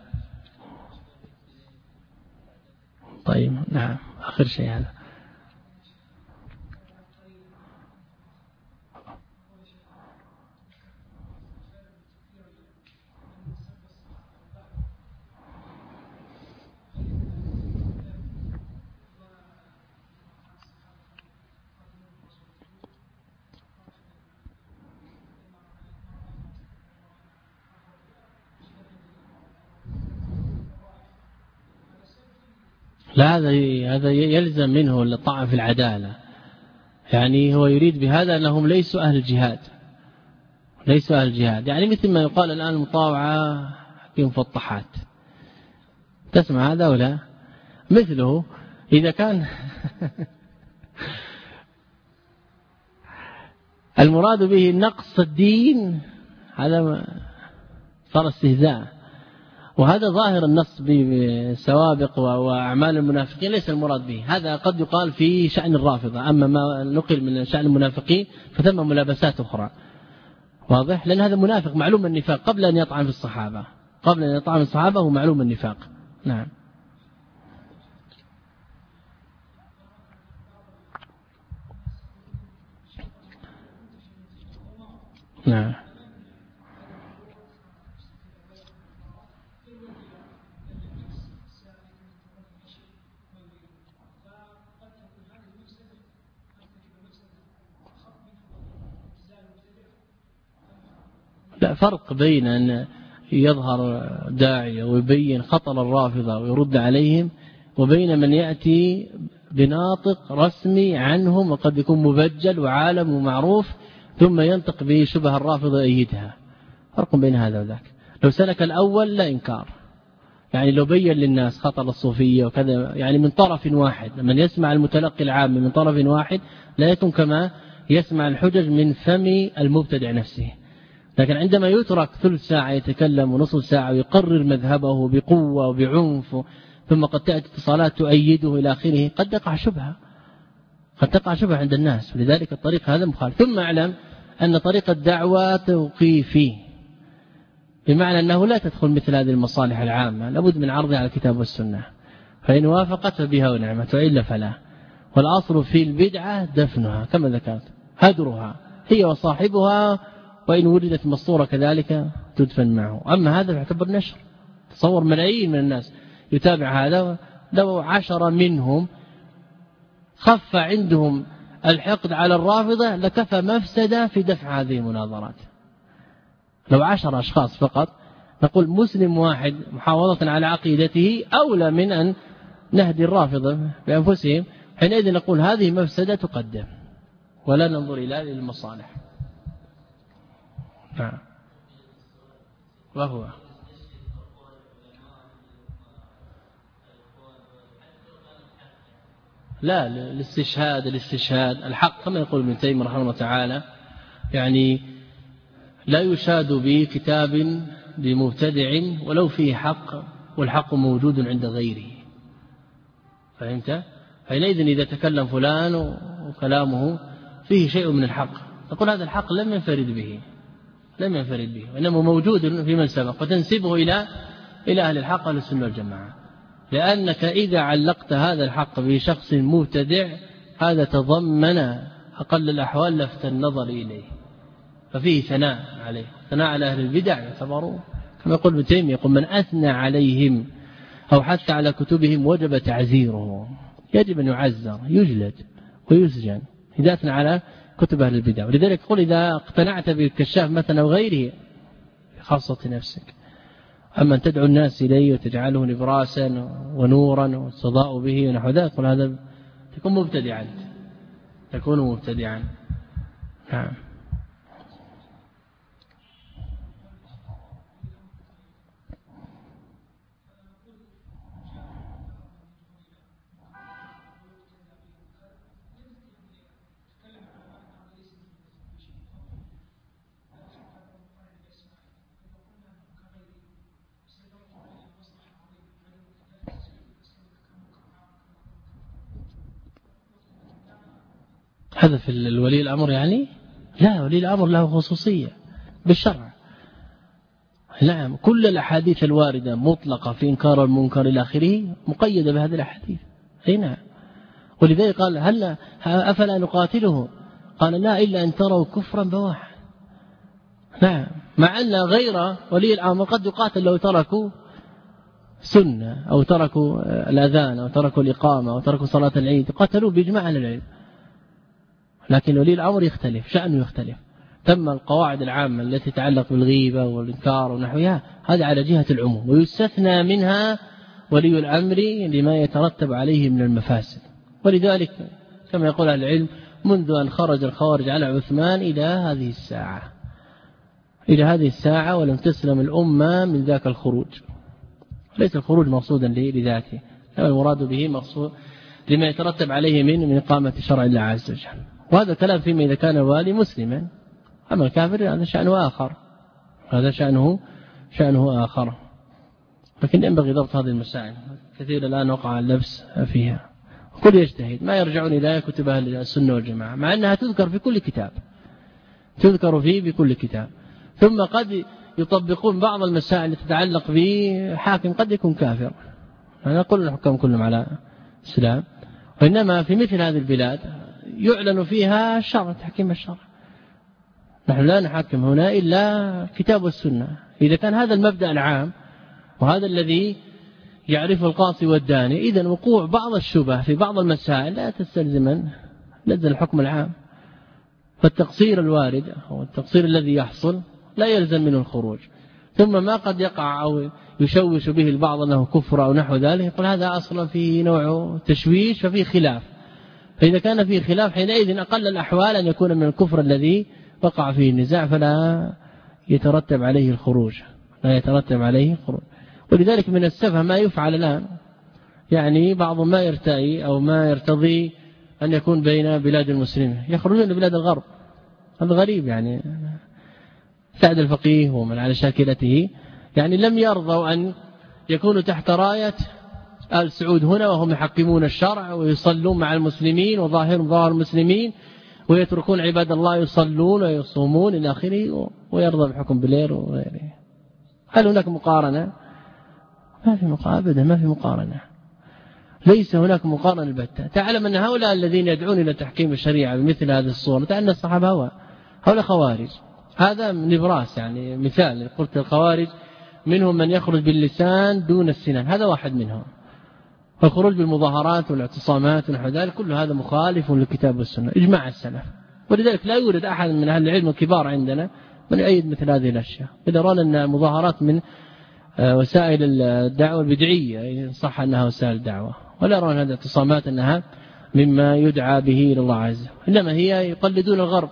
طيب نعم آخر شيء هذا. لا هذا يلزم منه الطعن في العدالة. يعني هو يريد بهذا أنهم ليسوا أهل الجهاد، ليسوا أهل الجهاد. يعني مثل ما يقال الآن المطاوعة في مفطحات، تسمع هذا ولا مثله؟ إذا كان المراد به نقص الدين هذا صار استهزاء. وهذا ظاهر النص بسوابق وأعمال المنافقين ليس المراد به. هذا قد يقال في شأن الرافضة، أما ما نقل من شأن المنافقين فثم ملابسات أخرى. واضح؟ لأن هذا منافق معلوم النفاق قبل أن يطعن في الصحابة، قبل أن يطعن في الصحابة هو معلوم النفاق. نعم. نعم. لا فرق بين أن يظهر داعية ويبين خطر الرافضة ويرد عليهم، وبين من يأتي بناطق رسمي عنهم وقد يكون مبجل وعالم ومعروف ثم ينطق به شبه الرافضة يأيدها. فرق بين هذا وذاك. لو سلك الأول لا إنكار، يعني لو بين للناس خطر الصوفية وكذا، يعني من طرف واحد، من يسمع المتلقي العام من طرف واحد لا يكون كما يسمع الحجج من فم المبتدع نفسه. لكن عندما يترك ثلث ساعة يتكلم ونصف ساعة ويقرر مذهبه بقوة وبعنف، ثم قد تأتي اتصالات تؤيده إلى آخره، قد تقع شبهة عند الناس. ولذلك الطريق هذا مخالف. ثم اعلم أن طريق الدعوة توقيفي، بمعنى أنه لا تدخل مثل هذه المصالح العامة، لابد من عرضها على الكتاب والسنة، فإن وافقت فبها ونعمت وإلا فلا. والأصل في البدعة دفنها كما ذكرت، هدرها هي وصاحبها، وإن وجدت مسطورة كذلك تدفن معه. أما هذا يعتبر نشر. تصور ملايين من الناس يتابع هذا، لو 10 منهم خف عندهم الحقد على الرافضة لكفى مفسدة في دفع هذه المناظرات. لو 10 أشخاص فقط، نقول مسلم واحد محافظة على عقيدته أولى من أن نهدي الرافضة بأنفسهم. حينئذ نقول هذه مفسدة تقدم ولا ننظر إلى هذه المصالح. وهو لا، الاستشهاد الحق كما يقول ابن تيمية رحمه الله تعالى، يعني لا يشاد بكتاب لمبتدع ولو فيه حق، والحق موجود عند غيره. فهمت؟ حينئذ إذا تكلم فلان وكلامه فيه شيء من الحق، نقول هذا الحق لم ينفرد به، وإنما موجود في من سبق، وتنسبه إلى أهل الحق أهل السنة والجماعة. لأنك إذا علقت هذا الحق بشخص مبتدع، هذا تضمن أقل الأحوال لفت النظر إليه، ففيه ثناء عليه، ثناء على أهل البدع يعتبرون كما يقول ابن تيمية، يقول من أثنى عليهم أو حتى على كتبهم وجب تعزيره، يجب أن يعزر، يجلد ويسجن إذا أثنى على كتب أهل البدع. ولذلك يقول إذا اقتنعت بالكشاف مثلا أو غيره خاصة نفسك. أما أن تدعو الناس إليه وتجعله نبراسا ونورا والصداء به ونحو ذلك، قل هذا تكون مبتدعا. نعم. هذا في الولي الأمر يعني؟ لا، ولي الأمر له خصوصية بالشرع. نعم، كل الأحاديث الواردة مطلقة في إنكار المنكر إلى آخره مقيدة بهذه الأحاديث. أي نعم. ولذلك قال هل أفلا نقاتله؟ قال لا، إلا أن تروا كفرا بواحا. نعم، مع أن غير ولي الأمر قد يقاتل لو تركوا سنة أو تركوا الأذان أو تركوا الإقامة أو تركوا صلاة العيد، قاتلوا بإجماع العلم. لكن ولي الأمر يختلف، شأنه يختلف. تم القواعد العامة التي تتعلق بالغيبة والإنكار ونحوها، هذا على جهة العموم، ويستثنى منها ولي الأمر لما يترتب عليه من المفاسد. ولذلك كما يقول أهل العلم منذ أن خرج الخوارج على عثمان إلى هذه الساعة ولم تسلم الأمة من ذاك الخروج. ليس الخروج مقصودا لذاته، المراد به مقصود لما يترتب عليه من إقامة شرع الله عز وجل. وهذا الكلام فيما إذا كان الوالي مسلما. أما الكافر هذا شأنه آخر، شأنه آخر. لكن ينبغي ضبط هذه المسائل، كثير الآن وقع اللبس فيها. كل يجتهد، ما يرجعون إلى كتب أهل السنة والجماعة، مع أنها تذكر في كل كتاب، بكل كتاب. ثم قد يطبقون بعض المسائل التي تتعلق بحاكم قد يكون كافر. أنا أقول الحكام كلهم على الإسلام، وإنما في مثل هذه البلاد يعلن فيها الشرع، تحكيم الشرع. نحن لا نحكم هنا إلا كتاب والسنة. إذا كان هذا المبدأ العام وهذا الذي يعرفه القاصي والداني، إذن وقوع بعض الشبه في بعض المسائل لا تستلزم لدى الحكم العام. فالتقصير الوارد أو التقصير الذي يحصل لا يلزم منه الخروج، ثم ما قد يقع أو يشوش به البعض أنه كفر أو نحو ذلك، يقول هذا أصلا فيه نوع تشويش ففيه خلاف. فإذا كان فيه خلاف حينئذ أقل الأحوال أن يكون من الكفر الذي وقع فيه النزاع، فلا يترتب عليه الخروج، لا يترتب عليه الخروج. ولذلك من السفه ما يفعل الآن، يعني بعض ما يرتئي أو ما يرتضي أن يكون بين بلاد المسلمين، يخرجون لبلاد الغرب. هذا غريب، يعني سعد الفقيه ومن على شاكلته يعني لم يرضوا أن يكونوا تحت راية آل سعود هنا وهم يحكمون الشرع ويصلون مع المسلمين وظاهرهم ظاهر المسلمين، ويتركون عباد الله يصلون ويصومون إلى آخره، ويرضى بحكم بلير وغيره. هل هناك مقارنة؟ ما في مقارنة أبدا، ما في مقارنة، ليس هناك مقارنة البتة. تعلم أن هؤلاء الذين يدعون إلى تحكيم الشريعة بمثل هذه الصورة، أن الصحابة هؤلاء خوارج. هذا نبراس، يعني مثال قلت الخوارج منهم من يخرج باللسان دون السنان، هذا واحد منهم. الخروج بالمظاهرات والاعتصامات ونحو ذلك كل هذا مخالف للكتاب والسنة إجماع السلف. ولذلك لا يوجد أحد من أهل العلم الكبار عندنا من يؤيد مثل هذه الأشياء. يرون أن المظاهرات من وسائل الدعوة البدعية إن صح أنها وسائل دعوة، ولا يرون هذه الاعتصامات أنها مما يدعى به إلى الله عز وجل، إنما هي يقلدون الغرب،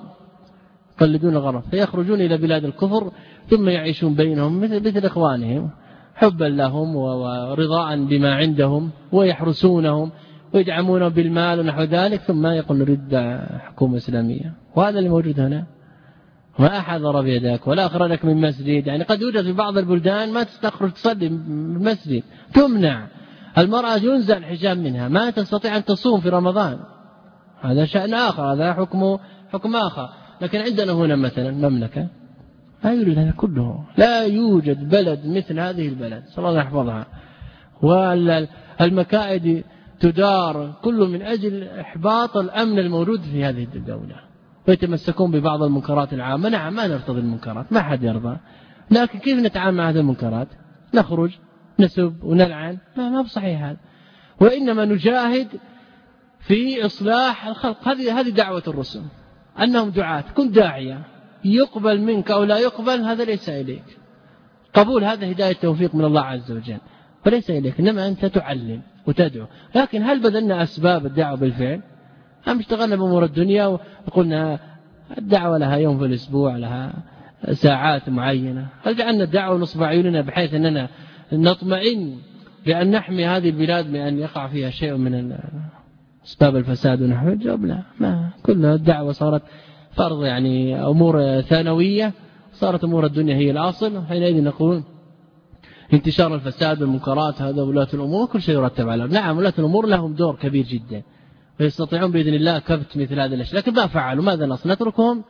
فيخرجون إلى بلاد الكفر ثم يعيشون بينهم مثل إخوانهم حبا لهم ورضاء بما عندهم، ويحرسونهم ويدعمونهم بالمال ونحو ذلك، ثم يقول نريد حكومة إسلامية. وهذا اللي موجود هنا، ما أحد ضرب يدك ولا أخرجك من مسجد. يعني قد يوجد في بعض البلدان ما تخرج تصلي بالمسجد، تمنع المرأة، ينزع الحجاب منها، ما تستطيع أن تصوم في رمضان، هذا شأن آخر، هذا حكم آخر. لكن عندنا هنا مثلا مملكة لا يوجد هذا كله، لا يوجد بلد مثل هذه البلد صلى الله يحفظها، والمكائد تدار كل من أجل إحباط الأمن الموجود في هذه الدولة، ويتمسكون ببعض المنكرات العامة. نعم ما نرتضي المنكرات، ما حد يرضى، لكن كيف نتعامل مع هذه المنكرات؟ نخرج نسب ونلعن؟ ما بصحيح هذا. وإنما نجاهد في إصلاح الخلق. هذه دعوة الرسل، أنهم دعاة. كن داعية، يقبل منك أو لا يقبل هذا ليس إليك، قبول هذا هداية توفيق من الله عز وجل، فليس إليك، إنما أنت تعلم وتدعو. لكن هل بذلنا أسباب الدعوة بالفعل؟ أم اشتغلنا بأمور الدنيا وقلنا الدعوة لها يوم في الأسبوع، لها ساعات معينة؟ هل جعلنا الدعوة نصب عيوننا بحيث أننا نطمئن بأن نحمي هذه البلاد من أن يقع فيها شيء من أسباب الفساد ونحو؟ الجواب لا، ما كلها الدعوة صارت فرض، يعني أمور ثانوية، صارت أمور الدنيا هي الأصل. حينئذ نقول انتشار الفساد والمنكرات هذا ولاة الأمور كل شيء يرتب على. نعم ولاة الأمور لهم دور كبير جدا، ويستطيعون بإذن الله كبت مثل هذه الأشياء، لكن ما فعلوا. ماذا نصنع؟ نتركهم؟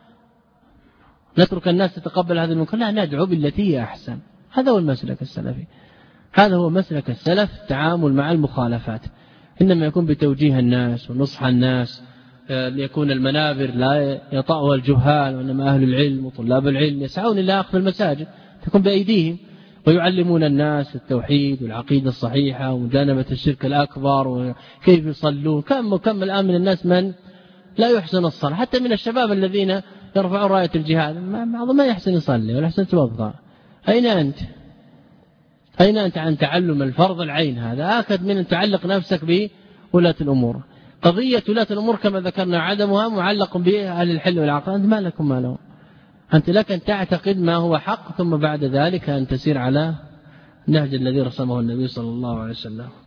نترك الناس تتقبل هذه المنكر؟ لا، ندعو بالتي هي أحسن. هذا هو المسلك السلفي، هذا هو مسلك السلف، التعامل مع المخالفات، إنما يكون بتوجيه الناس ونصح الناس، ليكون المنابر لا يطأها الجهال، وإنما أهل العلم وطلاب العلم يسعون إلى أخذ المساجد، تكون بأيديهم، ويعلمون الناس التوحيد والعقيدة الصحيحة ومجانبة الشرك الأكبر وكيف يصلون. كم الآن من الناس من لا يحسن الصلاة، حتى من الشباب الذين يرفعون راية الجهاد بعضهم ما يحسن يصلي ولا يحسن يتوضأ. أين أنت عن تعلم الفرض العين؟ هذا آكد من أن تعلق نفسك بولاة الأمور. قضية ولاة الأمور كما ذكرنا عدمها معلق بأهل الحل والعقل. أنت ما لكم ما له، أنت لك أن تعتقد ما هو حق، ثم بعد ذلك أن تسير على نهج الذي رسمه النبي صلى الله عليه وسلم.